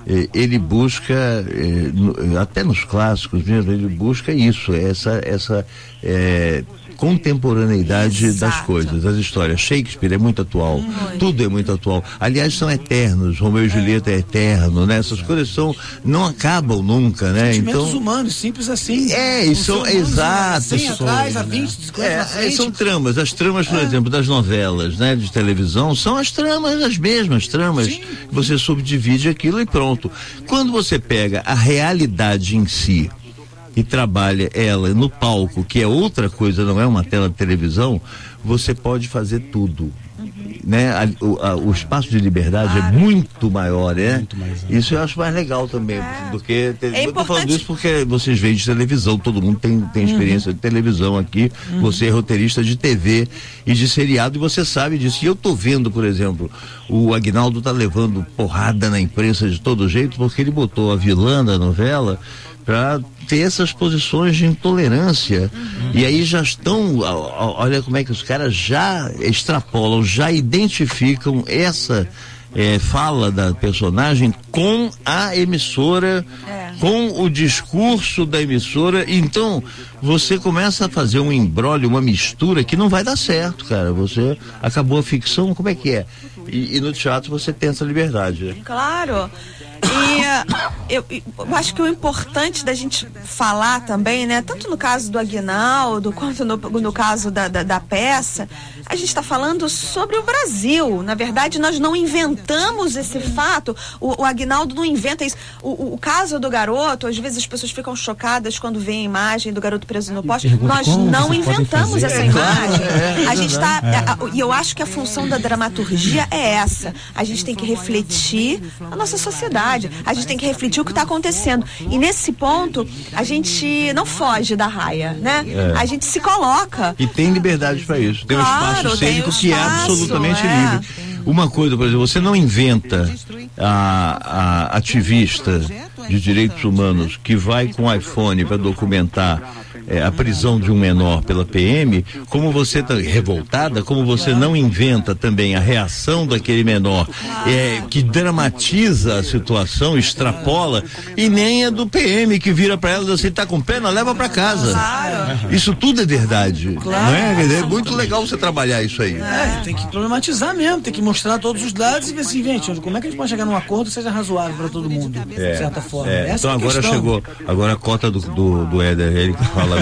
[SPEAKER 2] ele busca, até nos clássicos mesmo, ele busca isso, essa, essa é, contemporaneidade
[SPEAKER 3] Exato.
[SPEAKER 2] das coisas, das histórias. Shakespeare é muito atual, muito. Tudo é muito atual. Aliás, são eternos. Romeu e Julieta é eterno, né? Essas coisas são, não acabam nunca, né?
[SPEAKER 5] Sentimentos
[SPEAKER 2] Então,
[SPEAKER 5] humanos, simples assim.
[SPEAKER 2] É, e são, exato.
[SPEAKER 5] Assim, atrás, há vinte, cinquenta
[SPEAKER 2] É,
[SPEAKER 5] na frente.
[SPEAKER 2] são tramas. As tramas, por
[SPEAKER 5] É.
[SPEAKER 2] exemplo, das novelas, né, de televisão, são as tramas, as mesmas tramas.
[SPEAKER 5] Sim.
[SPEAKER 2] Você subdivide aquilo e pronto. Quando você pega a realidade em si e trabalha ela no palco, que é outra coisa, não é uma tela de televisão, você pode fazer tudo. Né? A, o, a, o espaço de liberdade claro. é muito maior, né? Muito mais, né? Isso eu acho mais legal também, é. do que te, é eu tô falando isso porque vocês veem de televisão, todo mundo tem, tem experiência uhum. de televisão aqui, uhum. você é roteirista de T V e de seriado e você sabe disso. E eu tô vendo, por exemplo, o Aguinaldo tá levando porrada na imprensa de todo jeito porque ele botou a vilã da novela para ter essas posições de intolerância. Uhum. E aí já estão, olha como é que os caras já extrapolam, já identificam essa é, fala da personagem com a emissora, é. com o discurso da emissora. Então você começa a fazer um imbróglio, uma mistura que não vai dar certo, cara. Você acabou a ficção, como é que é? E, e no teatro você tem essa liberdade, né?
[SPEAKER 3] Claro. E eu, eu acho que o importante da gente falar também, né, tanto no caso do Aguinaldo quanto no, no caso da, da, da peça, a gente está falando sobre o Brasil. Na verdade, nós não inventamos esse fato. O, o Aguinaldo não inventa isso. O, o, o caso do garoto, às vezes as pessoas ficam chocadas quando veem a imagem do garoto preso no poste. Nós não inventamos essa imagem. A gente está, e eu acho que a função da dramaturgia é essa. A gente tem que refletir a nossa sociedade. A gente tem que refletir o que está acontecendo. E nesse ponto, a gente não foge da raia, né? É. A gente se coloca.
[SPEAKER 2] E tem liberdade para isso. Tem
[SPEAKER 3] claro,
[SPEAKER 2] um espaço cênico que é absolutamente
[SPEAKER 3] é.
[SPEAKER 2] livre. Uma coisa, por exemplo, você não inventa a, a ativista de direitos humanos que vai com iPhone para documentar É, a prisão de um menor pela P M, como você tá revoltada, como você não inventa também a reação daquele menor, é, que dramatiza a situação, extrapola, e nem a do P M que vira para ela e diz assim, tá com pena, leva para casa.
[SPEAKER 3] Claro.
[SPEAKER 2] Isso tudo é verdade.
[SPEAKER 3] Claro.
[SPEAKER 2] Não é? É muito legal você trabalhar isso aí.
[SPEAKER 5] É, tem que problematizar mesmo, tem que mostrar todos os dados e ver assim, gente, como é que a gente pode chegar num acordo que seja razoável para todo mundo,
[SPEAKER 2] é,
[SPEAKER 5] de certa forma.
[SPEAKER 2] É.
[SPEAKER 5] Essa
[SPEAKER 2] Então
[SPEAKER 5] é a
[SPEAKER 2] agora
[SPEAKER 5] questão.
[SPEAKER 2] chegou, agora a cota do, do, do Éder, ele que fala.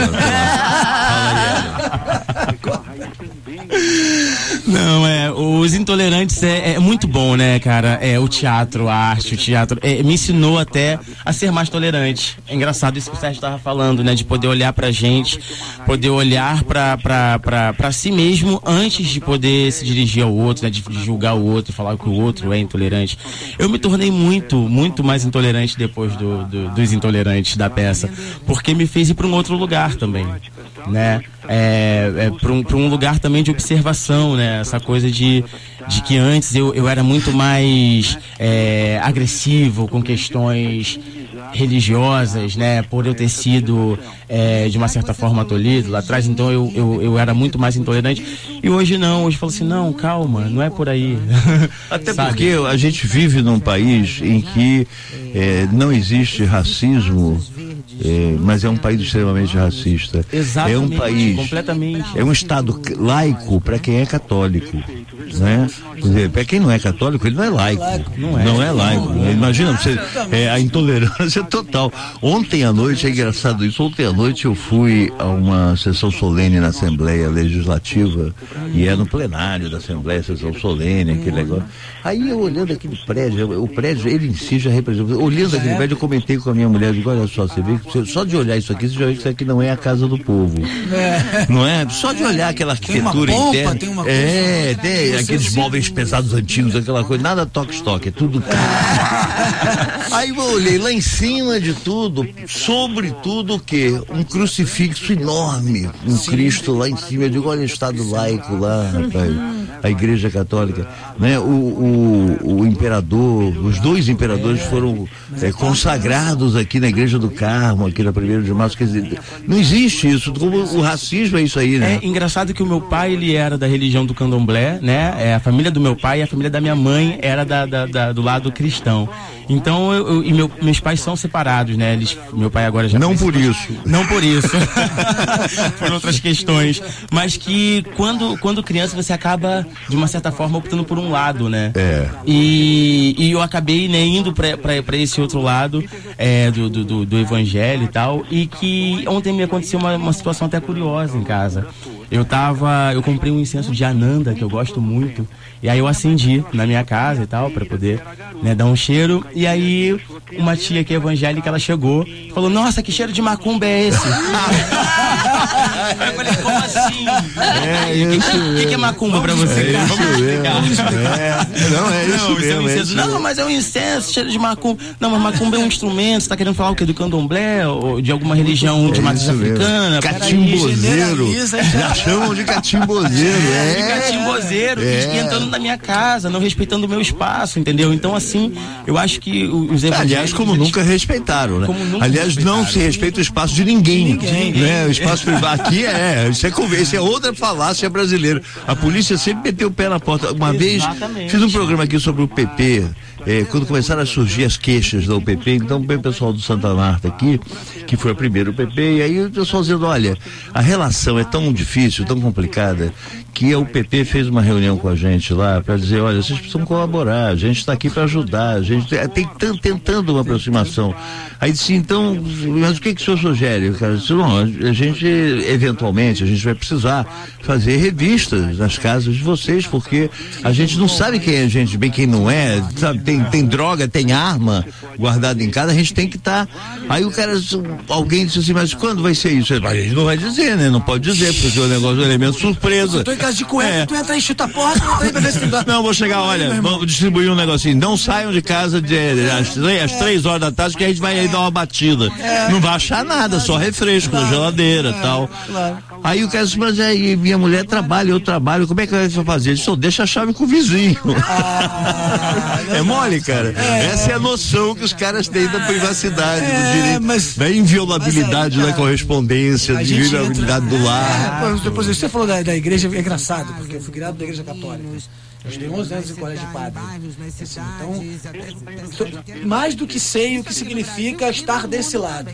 [SPEAKER 4] Não, é, os Intolerantes é, é muito bom, né, cara? É, o teatro, a arte, o teatro, é, me ensinou até a ser mais tolerante. É engraçado isso que o Sérgio estava falando, né? De poder olhar pra gente, poder olhar pra, pra, pra, pra si mesmo antes de poder se dirigir ao outro, né? De, de julgar o outro, falar que o outro é intolerante. Eu me tornei muito, muito mais intolerante depois do, do, dos Intolerantes da peça, porque me fez ir pra um outro lugar também, né? É, é para um, um lugar também de observação, né? Essa coisa de, de que antes eu, eu era muito mais é, agressivo com questões religiosas, né? Por eu ter sido é, de uma certa forma tolhido lá atrás, então eu, eu, eu era muito mais intolerante. E hoje não, hoje eu falo assim, não, calma, não é por aí.
[SPEAKER 2] Até porque a gente vive num país em que é, não existe racismo, é, mas é um país extremamente racista.
[SPEAKER 4] Exatamente,
[SPEAKER 2] é um país,
[SPEAKER 4] completamente.
[SPEAKER 2] É um estado laico para quem é católico, né? Quer dizer, para quem não é católico, ele não é laico. Não é, não é laico. Imagina, você, é, a intolerância total. Ontem à noite, é engraçado isso, ontem à noite eu fui a uma sessão solene na Assembleia Legislativa, e é no plenário da Assembleia, sessão solene, aquele negócio. Aí eu olhando aquele prédio, o prédio, ele em si já representa, olhando aquele prédio, eu comentei com a minha mulher, digo, olha só, você vê que você, só de olhar isso aqui, você já vê que isso aqui não é a casa do povo. É. Não é? Só de olhar aquela arquitetura
[SPEAKER 5] tem uma pompa,
[SPEAKER 2] interna.
[SPEAKER 5] Tem uma coisa,
[SPEAKER 2] é, tem aqueles móveis pesados antigos, aquela coisa, nada toque-toque, é tudo caro. Aí eu olhei lá em cima de tudo, sobretudo o quê? Um crucifixo enorme, um Sim. Cristo lá em cima. Eu digo, olha o estado laico lá, rapaz. a Igreja Católica, né? O, o, o imperador, os dois imperadores foram é, consagrados aqui na Igreja do Carmo, aqui na primeira de março. Quer dizer, não existe isso. Como o racismo é isso aí, né?
[SPEAKER 4] É engraçado que o meu pai, ele era da religião do candomblé, né? É, a família do meu pai e a família da minha mãe era da, da, da, do lado cristão. Então, eu, eu, e meu, meus pais são separados, né? Eles, meu pai agora já...
[SPEAKER 2] Não por isso.
[SPEAKER 4] Não por isso. Por outras questões. Mas que quando, quando criança você acaba, de uma certa forma, optando por um lado, né?
[SPEAKER 2] É.
[SPEAKER 4] E, e eu acabei, né, indo pra, pra, pra esse outro lado é, do, do, do evangelho e tal. E que ontem me aconteceu uma, uma situação até curiosa em casa. Eu tava, eu comprei um incenso de Ananda, que eu gosto muito, e aí eu acendi na minha casa e tal, pra poder, né, dar um cheiro, e aí uma tia que é evangélica, ela chegou e falou, nossa, que cheiro de macumba é esse? Aí eu falei, como assim?
[SPEAKER 2] É
[SPEAKER 4] O
[SPEAKER 2] isso
[SPEAKER 4] que, que, que é macumba pra você?
[SPEAKER 2] É isso
[SPEAKER 4] Vamos explicar.
[SPEAKER 2] mesmo. É. Não, é isso
[SPEAKER 4] Não, isso é um
[SPEAKER 2] mesmo. É
[SPEAKER 4] incenso.
[SPEAKER 2] isso
[SPEAKER 4] Não,
[SPEAKER 2] mesmo.
[SPEAKER 4] mas é um incenso, cheiro de macumba. Não, mas macumba é um instrumento, você tá querendo falar o quê? Do candomblé? Ou de alguma religião de
[SPEAKER 2] É
[SPEAKER 4] matriz
[SPEAKER 2] isso mesmo.
[SPEAKER 4] africana?
[SPEAKER 2] Catimbozeiro.
[SPEAKER 5] generaliza,
[SPEAKER 2] Já chamam de catimbozeiro.
[SPEAKER 4] É, de
[SPEAKER 2] É.
[SPEAKER 4] catimbozeiro,
[SPEAKER 2] É.
[SPEAKER 4] e entrando na minha casa, não respeitando o meu espaço, entendeu? Então, assim, eu acho que os evangélicos...
[SPEAKER 2] Aliás, como
[SPEAKER 4] eles-
[SPEAKER 2] nunca respeitaram, né?
[SPEAKER 4] Como nunca
[SPEAKER 2] Aliás,
[SPEAKER 4] respeitaram.
[SPEAKER 2] não se respeita o espaço de ninguém,
[SPEAKER 4] Ninguém.
[SPEAKER 2] né? O espaço privado aqui é, isso é, conver- isso é outra falácia brasileira. A polícia sempre meteu o pé na porta. Uma
[SPEAKER 4] Exatamente.
[SPEAKER 2] vez fiz um programa aqui sobre o P P, é, quando começaram a surgir as queixas da U P P, então veio o pessoal do Santa Marta aqui, que foi o primeiro U P P, e aí o pessoal dizendo, olha, a relação é tão difícil, tão complicada, que a U P P fez uma reunião com a gente lá para dizer, olha, vocês precisam colaborar, a gente está aqui para ajudar, a gente tem tentando uma aproximação. Aí disse, então, mas o que que o senhor sugere? O cara disse, não, a gente eventualmente a gente vai precisar fazer revistas nas casas de vocês, porque a gente não sabe quem é gente bem, quem não é, sabe, tem, tem droga, tem arma guardada em casa, a gente tem que estar. Tá... Aí o cara, alguém disse assim, mas quando vai ser isso? A gente não vai dizer, né? Não pode dizer, porque o negócio é um elemento surpresa.
[SPEAKER 5] Eu tô em casa de cueca,
[SPEAKER 2] É.
[SPEAKER 5] tu entra aí, chuta a porta, entra aí pra ver se tu dá.
[SPEAKER 2] Não, vou chegar, olha, vamos distribuir um negocinho. Não saiam de casa de, às, três, às três horas da tarde, que a gente vai aí dar uma batida. Não vai achar nada, só refresco na geladeira e tal. Aí o cara disse, mas aí minha mulher trabalha, eu trabalho, como é que vai fazer? Ele disse, "Oh, deixa a chave com o vizinho." É mole, cara. Essa é a noção que os caras têm da privacidade, do
[SPEAKER 5] É,
[SPEAKER 2] direito,
[SPEAKER 5] mas-
[SPEAKER 2] da inviolabilidade
[SPEAKER 5] mas aí,
[SPEAKER 2] da
[SPEAKER 5] cara,
[SPEAKER 2] correspondência,
[SPEAKER 5] a
[SPEAKER 2] da
[SPEAKER 5] gente
[SPEAKER 2] inviolabilidade
[SPEAKER 5] entra-
[SPEAKER 2] do lar.
[SPEAKER 5] É, depois você falou da, da igreja, é engraçado, porque eu fui criado na igreja católica. Eu estudei onze anos em colégio de padre. Assim, então, é, mais do que sei o que significa estar desse lado.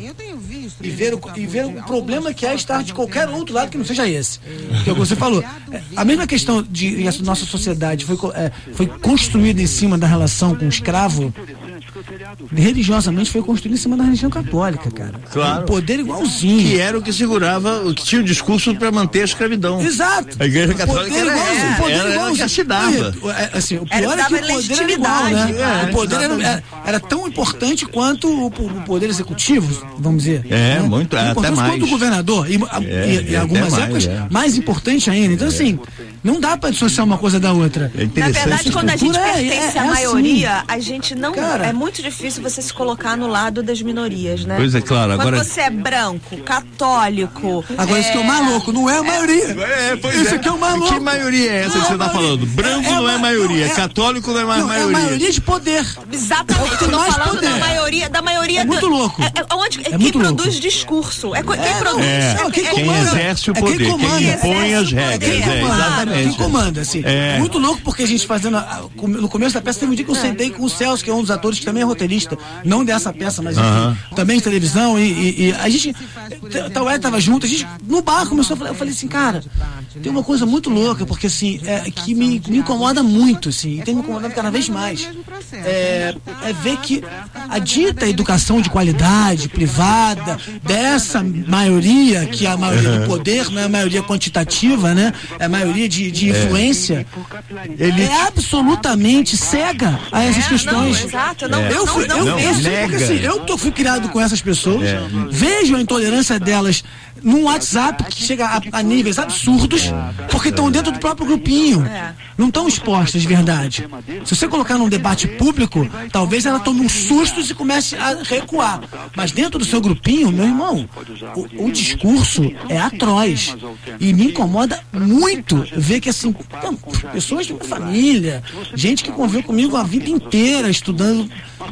[SPEAKER 5] E ver, o, e ver o problema que é estar de qualquer outro lado que não seja esse. Que é o que você falou. É, a mesma questão de a nossa sociedade foi, co- é, foi construída em cima da relação com o escravo. Religiosamente foi construído em cima da religião católica, cara.
[SPEAKER 2] Claro.
[SPEAKER 5] O poder igualzinho.
[SPEAKER 2] Que era o que segurava, o que tinha o discurso para manter a escravidão.
[SPEAKER 5] Exato.
[SPEAKER 2] A Igreja
[SPEAKER 5] O
[SPEAKER 2] Católica
[SPEAKER 5] poder
[SPEAKER 2] era,
[SPEAKER 5] igualzinho,
[SPEAKER 2] é,
[SPEAKER 5] o poder
[SPEAKER 2] era, era
[SPEAKER 5] igualzinho.
[SPEAKER 2] que assinava.
[SPEAKER 5] É, assim, o
[SPEAKER 3] Era
[SPEAKER 5] pior é
[SPEAKER 3] dava
[SPEAKER 5] que o poder era igual, né?
[SPEAKER 3] legitimidade.
[SPEAKER 5] O poder era, era, era tão importante quanto o, o poder executivo, vamos dizer.
[SPEAKER 2] É,
[SPEAKER 5] né?
[SPEAKER 2] muito,
[SPEAKER 5] Tão
[SPEAKER 2] até
[SPEAKER 5] importante
[SPEAKER 2] mais.
[SPEAKER 5] quanto o governador. E, a-
[SPEAKER 2] É,
[SPEAKER 5] e-
[SPEAKER 2] e
[SPEAKER 5] e
[SPEAKER 2] até
[SPEAKER 5] algumas
[SPEAKER 2] mais,
[SPEAKER 5] épocas,
[SPEAKER 2] é.
[SPEAKER 5] mais importante ainda. Então, assim, não dá pra dissociar uma coisa da outra.
[SPEAKER 2] É
[SPEAKER 3] Na
[SPEAKER 2] interessante.
[SPEAKER 3] verdade, quando a gente
[SPEAKER 5] estrutura é-
[SPEAKER 3] pertence
[SPEAKER 5] é-
[SPEAKER 3] à
[SPEAKER 5] é
[SPEAKER 3] maioria,
[SPEAKER 5] assim.
[SPEAKER 3] a gente não.
[SPEAKER 5] Cara.
[SPEAKER 3] É muito difícil você se colocar no lado das minorias, né?
[SPEAKER 2] Pois é, claro,
[SPEAKER 3] Quando
[SPEAKER 2] agora-
[SPEAKER 3] você é branco, católico.
[SPEAKER 5] Agora, isso que é o mais louco, não é a maioria.
[SPEAKER 2] É, pois
[SPEAKER 5] Isso
[SPEAKER 2] é.
[SPEAKER 5] aqui é o mais
[SPEAKER 2] Que
[SPEAKER 5] louco.
[SPEAKER 2] maioria é essa
[SPEAKER 5] Não
[SPEAKER 2] que você
[SPEAKER 5] é
[SPEAKER 2] está
[SPEAKER 5] maioria.
[SPEAKER 2] falando? Branco
[SPEAKER 5] É- é
[SPEAKER 2] não é
[SPEAKER 5] ma-
[SPEAKER 2] maioria,
[SPEAKER 5] não, é-
[SPEAKER 2] católico não é mais
[SPEAKER 5] Não, é a
[SPEAKER 2] maioria.
[SPEAKER 5] maioria de poder.
[SPEAKER 3] Exatamente,
[SPEAKER 5] tem
[SPEAKER 3] eu tô
[SPEAKER 5] mais
[SPEAKER 3] falando
[SPEAKER 5] poder.
[SPEAKER 3] da maioria, da maioria
[SPEAKER 5] É muito
[SPEAKER 3] do-
[SPEAKER 5] louco.
[SPEAKER 3] É, é onde, é
[SPEAKER 5] É
[SPEAKER 3] quem
[SPEAKER 5] muito
[SPEAKER 3] produz
[SPEAKER 5] louco.
[SPEAKER 3] discurso. É, co- quem
[SPEAKER 5] É,
[SPEAKER 3] produz.
[SPEAKER 2] É,
[SPEAKER 5] Não, quem
[SPEAKER 3] é-
[SPEAKER 2] quem
[SPEAKER 5] comanda.
[SPEAKER 2] exerce o
[SPEAKER 5] É quem
[SPEAKER 2] poder, quem,
[SPEAKER 5] comanda.
[SPEAKER 2] impõe as
[SPEAKER 3] Exerce o
[SPEAKER 2] regras,
[SPEAKER 3] poder.
[SPEAKER 2] é,
[SPEAKER 3] Quem comanda.
[SPEAKER 2] exatamente.
[SPEAKER 5] Quem comanda, assim.
[SPEAKER 2] É.
[SPEAKER 5] Muito louco porque a gente fazendo. a- a- no começo da peça teve um dia que eu sentei com o Celso, que é um dos atores que também é roteirista. Não dessa peça, mas enfim,
[SPEAKER 2] Aham.
[SPEAKER 5] também de televisão. E, e- e a gente. t- Tal é, tava junto, a gente no bar começou a falar. Eu falei assim, cara, tem uma coisa muito louca, porque assim, é, que me, me incomoda muito, assim, e tem me incomodado cada vez mais. É, é ver que a dita educação de qualidade privada dessa maioria, que é a maioria do poder, não é a maioria quantitativa, né? É a maioria de, de influência,
[SPEAKER 2] Ele-
[SPEAKER 5] é absolutamente cega a essas
[SPEAKER 3] É,
[SPEAKER 5] questões.
[SPEAKER 3] não, exato, não,
[SPEAKER 5] Eu
[SPEAKER 3] não,
[SPEAKER 5] fui,
[SPEAKER 3] não,
[SPEAKER 5] eu,
[SPEAKER 3] não,
[SPEAKER 5] eu sei
[SPEAKER 2] nega.
[SPEAKER 5] porque assim, eu tô, fui criado com essas pessoas,
[SPEAKER 2] É.
[SPEAKER 5] vejo a intolerância delas num WhatsApp que chega a, a níveis absurdos, porque estão dentro do próprio grupinho.
[SPEAKER 3] É.
[SPEAKER 5] Não estão expostas de verdade. Se você colocar num debate público, talvez ela tome um susto todos e comece a recuar. Mas dentro do seu grupinho, meu irmão, o, o discurso é atroz. E me incomoda muito ver que, assim, pessoas de minha família, gente que conviveu comigo a vida inteira estudando.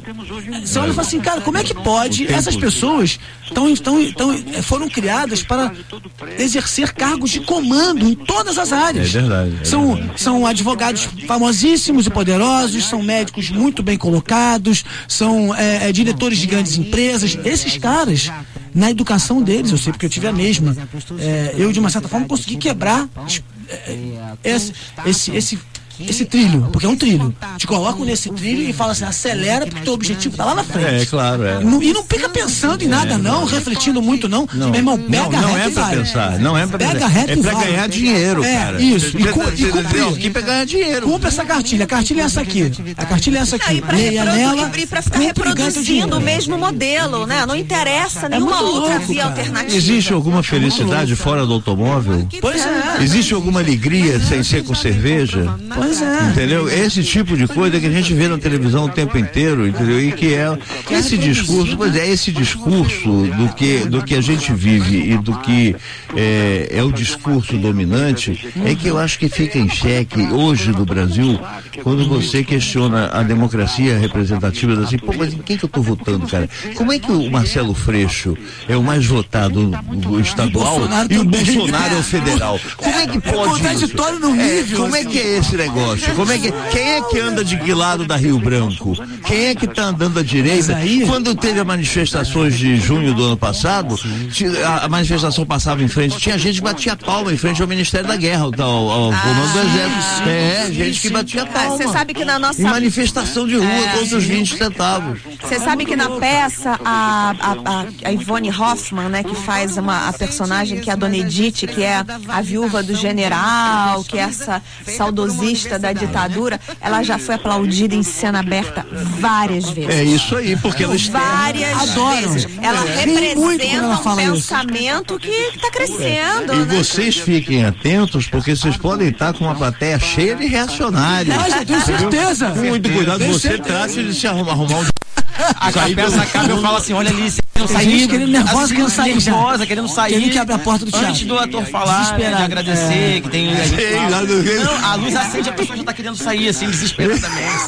[SPEAKER 5] Você olha e fala assim, cara, como é que pode? Essas pessoas tão, tão, tão, foram criadas para exercer cargos de comando em todas as áreas.
[SPEAKER 2] É verdade. É
[SPEAKER 5] são,
[SPEAKER 2] verdade.
[SPEAKER 5] são advogados famosíssimos e poderosos, são médicos muito bem colocados, são é, é, diretores de grandes empresas. Esses caras, na educação deles, eu sei porque eu tive a mesma, é, eu de uma certa forma consegui quebrar é, esse, esse, esse esse trilho, porque é um trilho. Te colocam nesse trilho e fala assim, acelera porque teu objetivo tá lá na frente.
[SPEAKER 2] É, claro, é.
[SPEAKER 5] Não, e não fica pensando em nada, é, não, refletindo muito, não.
[SPEAKER 2] Não.
[SPEAKER 5] Meu irmão, pega
[SPEAKER 2] não, não
[SPEAKER 5] reto
[SPEAKER 2] é pra
[SPEAKER 5] vai.
[SPEAKER 2] pensar, não é pra
[SPEAKER 5] pega
[SPEAKER 2] pensar.
[SPEAKER 5] Reto
[SPEAKER 2] é pra
[SPEAKER 5] vai.
[SPEAKER 2] ganhar dinheiro,
[SPEAKER 5] é,
[SPEAKER 2] cara.
[SPEAKER 5] Isso, e, cu, e cumprir.
[SPEAKER 2] Aqui é pra ganhar dinheiro.
[SPEAKER 5] Cumpre essa cartilha, a cartilha é essa aqui. A cartilha é essa aqui.
[SPEAKER 3] E pra,
[SPEAKER 5] Leia nela,
[SPEAKER 3] e pra ficar reproduzindo o mesmo modelo, né? Não interessa nenhuma
[SPEAKER 5] é
[SPEAKER 3] outra
[SPEAKER 5] louco,
[SPEAKER 3] via
[SPEAKER 5] cara.
[SPEAKER 3] alternativa.
[SPEAKER 2] Existe alguma felicidade fora do automóvel?
[SPEAKER 5] Pois é.
[SPEAKER 2] Existe alguma alegria sem ser com cerveja?
[SPEAKER 5] Pois é.
[SPEAKER 2] Entendeu? Esse tipo de coisa que a gente vê na televisão o tempo inteiro, entendeu? E que é esse discurso, pois é, esse discurso do que, do que a gente vive e do que é, é o discurso dominante, é que eu acho que fica em xeque hoje no Brasil, quando você questiona a democracia representativa, assim, pô, mas em quem que eu tô votando, cara? Como é que o Marcelo Freixo é o mais votado no estadual e o Bolsonaro é o federal? Como é que pode isso? É, como é que é esse negócio? Como é que, quem é que anda de que lado da Rio Branco? Quem é que tá andando à direita?
[SPEAKER 5] Aí...
[SPEAKER 2] Quando teve as manifestações de junho do ano passado, a, a manifestação passava em frente, tinha gente que batia palma em frente ao Ministério da Guerra, ao, ao
[SPEAKER 3] ah,
[SPEAKER 2] comando do Exército. É, gente que batia palma.
[SPEAKER 3] Você sabe que na nossa...
[SPEAKER 2] Em manifestação de rua, é, contra os vinte centavos.
[SPEAKER 3] Você sabe que na peça, a, a, a Ivone Hoffmann, né, que faz uma, a personagem que é a Dona Edith, que é a viúva do general, que é essa saudosista da ditadura, ela já foi aplaudida em cena aberta várias vezes.
[SPEAKER 2] É isso aí, porque ela está...
[SPEAKER 3] Várias
[SPEAKER 5] Adoram.
[SPEAKER 3] vezes. Ela
[SPEAKER 5] é.
[SPEAKER 3] representa
[SPEAKER 5] ela
[SPEAKER 3] um pensamento isso. que está crescendo.
[SPEAKER 2] É. E
[SPEAKER 3] né?
[SPEAKER 2] vocês fiquem atentos, porque vocês podem estar com uma plateia cheia de reacionários.
[SPEAKER 5] Mas eu tenho certeza.
[SPEAKER 2] Muito cuidado,
[SPEAKER 5] tenho
[SPEAKER 2] você
[SPEAKER 5] certeza.
[SPEAKER 2] trate de se arrumar, arrumar um...
[SPEAKER 6] A, a peça acaba, eu falo assim, olha ali, você não sair,
[SPEAKER 5] querendo nervosa,
[SPEAKER 6] assim,
[SPEAKER 5] querendo sair já.
[SPEAKER 6] nervosa, querendo sair,
[SPEAKER 5] querendo que abra a porta do teatro.
[SPEAKER 6] Antes do ator falar, de agradecer, é. que tem... A, gente fala, não, a luz acende, a pessoa já tá querendo sair, assim, desesperadamente,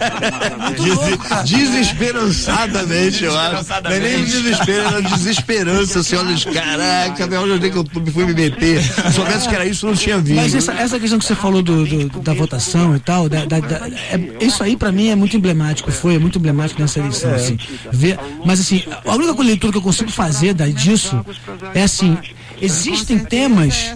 [SPEAKER 2] Des, desesperançadamente, eu acho. Não é nem desespero, era desesperança, assim, olha, caraca, onde eu que eu fui me meter. Se soubesse que era isso, eu não tinha visto.
[SPEAKER 5] Mas essa, essa questão que você falou do, do, da votação e tal, da, da, da, é, isso aí pra mim é muito emblemático, foi é muito emblemático nessa eleição, é. assim, ver, mas assim, a única leitura que eu consigo fazer daí disso é assim, existem temas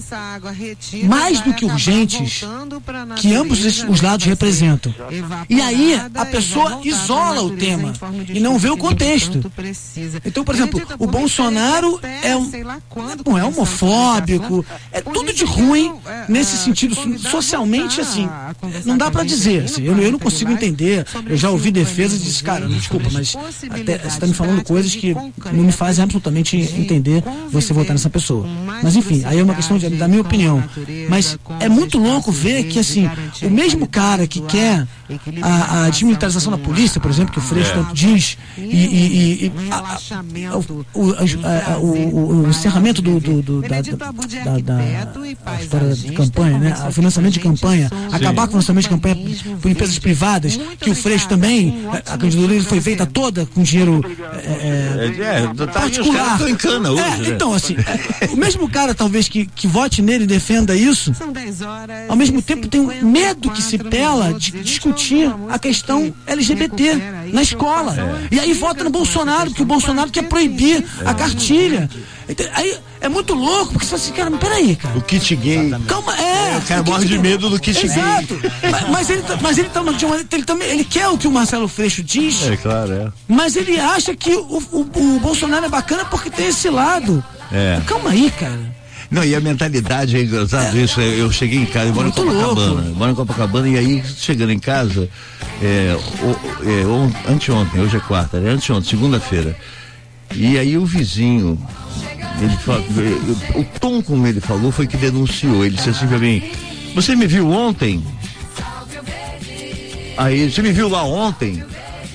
[SPEAKER 5] mais do que urgentes que ambos os lados representam. E aí a pessoa isola o tema e não vê o contexto. Então, por exemplo, o Bolsonaro é um, não é homofóbico, é tudo de ruim nesse sentido, socialmente, assim, não dá pra dizer, assim, eu, eu não consigo entender. Eu já ouvi defesas e disse, cara, desculpa, mas até, você está me falando coisas que não me fazem absolutamente entender você votar nessa pessoa. Mas enfim, aí é uma questão de, da minha opinião. Mas é muito louco ver que, assim, o mesmo cara que quer a, a desmilitarização da polícia, por exemplo, que o Freixo tanto diz, e, e, e a, a, o, o, a, o, o encerramento do, do, do, da, da, da, da história de campanha, né? O financiamento de campanha, acabar com o financiamento de campanha por empresas privadas, que o Freixo também, a candidatura foi feita toda com dinheiro é,
[SPEAKER 2] é,
[SPEAKER 5] particular.
[SPEAKER 2] Os em cana hoje,
[SPEAKER 5] é,
[SPEAKER 2] né?
[SPEAKER 5] Então, assim, o mesmo cara talvez que, que vote nele e defenda isso, ao mesmo tempo tem um medo que se pela de discutir a questão L G B T na escola. É. E aí vota no Bolsonaro, porque o Bolsonaro quer proibir é. a cartilha. Aí é muito louco, porque você fala assim, cara, mas peraí, cara.
[SPEAKER 2] O kit gay.
[SPEAKER 5] Calma, é.
[SPEAKER 2] O cara morre de medo do kit
[SPEAKER 5] Exato.
[SPEAKER 2] gay.
[SPEAKER 5] Mas, mas ele, mas ele, tá, ele também, ele quer o que o Marcelo Freixo diz.
[SPEAKER 2] É claro, é.
[SPEAKER 5] Mas ele acha que o, o, o Bolsonaro é bacana porque tem esse lado.
[SPEAKER 2] É.
[SPEAKER 5] Calma aí, cara.
[SPEAKER 2] Não, e a mentalidade é engraçado é. isso. Eu cheguei em casa, eu moro em Copacabana. Moro em Copacabana e aí, chegando em casa, é, o, é, on, anteontem, hoje é quarta, né? Anteontem, segunda-feira. E aí o vizinho, ele fala, o tom como ele falou foi que denunciou. Ele disse assim pra mim, você me viu ontem? Aí, você me viu lá ontem?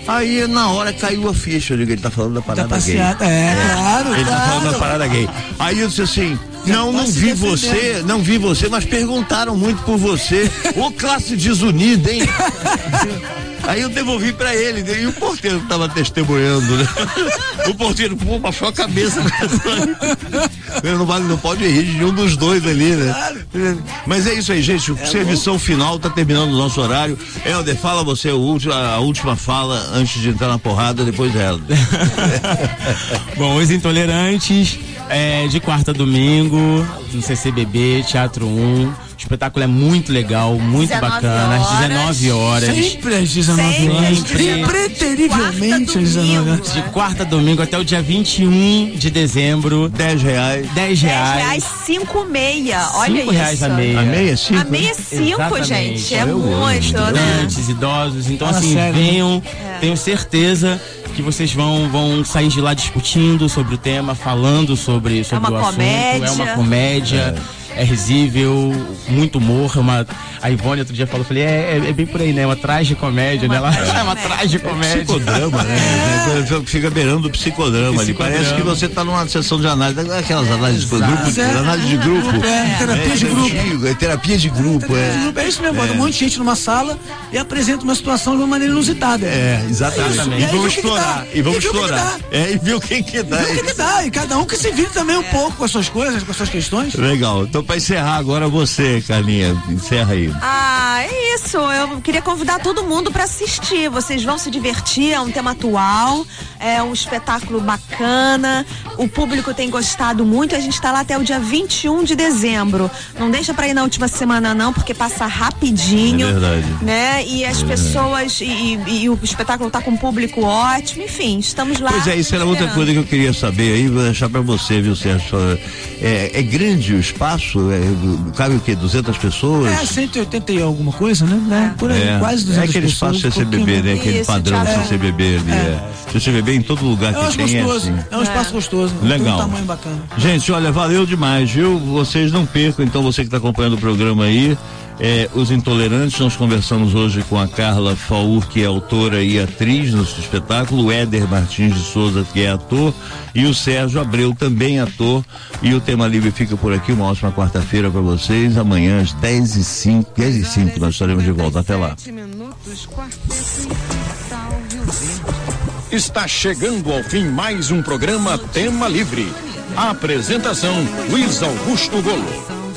[SPEAKER 2] Aí na hora caiu a ficha, eu digo, ele tá falando da parada
[SPEAKER 5] Da
[SPEAKER 2] gay.
[SPEAKER 5] passeata, é, claro,
[SPEAKER 2] Ele
[SPEAKER 5] claro.
[SPEAKER 2] tá falando da parada gay. Aí eu disse assim, não, não
[SPEAKER 5] tá se
[SPEAKER 2] vi
[SPEAKER 5] defendendo.
[SPEAKER 2] você, não vi você, mas perguntaram muito por você. Ô classe desunida, hein? Aí eu devolvi pra ele, e o porteiro que tava testemunhando, né? O porteiro, pô, baixou a cabeça. Não, vale, não pode rir de nenhum dos dois ali, né? Mas é isso aí, gente, o servição final tá terminando o nosso horário. Helder, fala você o último, a última fala antes de entrar na porrada, depois dela.
[SPEAKER 4] Bom, Os Intolerantes, é, de quarta a domingo, no C C B B, Teatro um. O espetáculo é muito legal, muito
[SPEAKER 3] dezenove
[SPEAKER 4] bacana, às dezenove horas.
[SPEAKER 5] Sempre às dezenove horas.
[SPEAKER 4] Sempre.
[SPEAKER 5] Impreterivelmente às dezenove horas.
[SPEAKER 4] De quarta a domingo até o dia vinte e um de dezembro.
[SPEAKER 2] Dez reais.
[SPEAKER 4] Dez
[SPEAKER 3] dez
[SPEAKER 4] reais.
[SPEAKER 3] reais, cinco meia. Olha
[SPEAKER 4] Cinco
[SPEAKER 3] isso.
[SPEAKER 4] reais a meia.
[SPEAKER 2] A meia, cinco?
[SPEAKER 3] A meia é cinco,
[SPEAKER 4] Exatamente.
[SPEAKER 3] gente. É
[SPEAKER 2] Eu amo.
[SPEAKER 3] muito, né?
[SPEAKER 4] Estudantes, idosos. Então,
[SPEAKER 5] Fala
[SPEAKER 4] assim,
[SPEAKER 5] sério.
[SPEAKER 4] venham. Tenho certeza que vocês vão, vão sair de lá discutindo sobre o tema, falando sobre, sobre
[SPEAKER 3] uma
[SPEAKER 4] o assunto.
[SPEAKER 3] comédia.
[SPEAKER 4] É uma comédia. É risível, muito humor. É uma, a Ivone outro dia falou, eu falei, é, é, é bem por aí, né? É uma tragicomédia, né? Ela é uma tragicomédia.
[SPEAKER 2] Psicodrama, né? É. Fica beirando o psicodrama ali.
[SPEAKER 4] Psicodrama.
[SPEAKER 2] Parece que você tá numa sessão de análise, aquelas análises de
[SPEAKER 4] Exato.
[SPEAKER 2] grupo, de, análise de grupo.
[SPEAKER 5] É, terapia de grupo.
[SPEAKER 2] É, terapia de grupo, é.
[SPEAKER 5] É isso mesmo, bota um monte de gente numa sala e apresenta uma situação de uma maneira inusitada.
[SPEAKER 2] É, exatamente.
[SPEAKER 5] E
[SPEAKER 2] E
[SPEAKER 5] aí
[SPEAKER 2] vamos
[SPEAKER 5] viu o que que
[SPEAKER 2] explorar.
[SPEAKER 5] dá.
[SPEAKER 2] E vamos
[SPEAKER 5] E viu o que que
[SPEAKER 2] explorar. É, e viu quem que dá.
[SPEAKER 5] Viu o que, que dá? E cada um que se vire também um pouco com as suas coisas, com as suas questões.
[SPEAKER 2] Legal. Então, pra encerrar agora você, Carlinha, encerra aí.
[SPEAKER 3] Ah, é isso. Eu queria convidar todo mundo para assistir. Vocês vão se divertir. É um tema atual, é um espetáculo bacana. O público tem gostado muito. A gente está lá até o dia vinte e um de dezembro. Não deixa para ir na última semana não, porque passa rapidinho.
[SPEAKER 2] É verdade.
[SPEAKER 3] Né? E as
[SPEAKER 2] É.
[SPEAKER 3] pessoas e, e- e o espetáculo tá com um público ótimo. Enfim, estamos lá.
[SPEAKER 2] Pois é, isso era outra
[SPEAKER 3] esperando.
[SPEAKER 2] coisa que eu queria saber aí, vou deixar pra você, viu, Sérgio? É, é grande o espaço? É, cabe o quê? duzentas pessoas?
[SPEAKER 5] É, cento e oitenta e alguma coisa, né? né? Por aí,
[SPEAKER 2] É,
[SPEAKER 5] quase
[SPEAKER 2] é
[SPEAKER 5] duzentas
[SPEAKER 2] aquele
[SPEAKER 5] pessoas.
[SPEAKER 2] espaço
[SPEAKER 5] um
[SPEAKER 2] C C B B, né? Aquele
[SPEAKER 3] Isso,
[SPEAKER 2] padrão
[SPEAKER 3] teatro.
[SPEAKER 2] C C B B ali. É. C C B B em todo lugar
[SPEAKER 5] Eu
[SPEAKER 2] que
[SPEAKER 5] acho
[SPEAKER 2] tem
[SPEAKER 5] gostoso.
[SPEAKER 2] é assim.
[SPEAKER 5] É um espaço gostoso.
[SPEAKER 2] Legal.
[SPEAKER 5] Tem um tamanho bacana.
[SPEAKER 2] Gente, olha, valeu demais, viu? Vocês não percam, então, você que está acompanhando o programa aí, é, Os Intolerantes. Nós conversamos hoje com a Carla Faur, que é autora e atriz no espetáculo, o Éder Martins de Souza, que é ator, e o Sérgio Abreu, também ator. E o Tema Livre fica por aqui. Uma ótima quarta-feira para vocês. Amanhã às dez e cinco, dez e cinco nós estaremos de volta. Até lá.
[SPEAKER 1] Está chegando ao fim mais um programa Tema Livre. A apresentação Luiz Augusto Golo.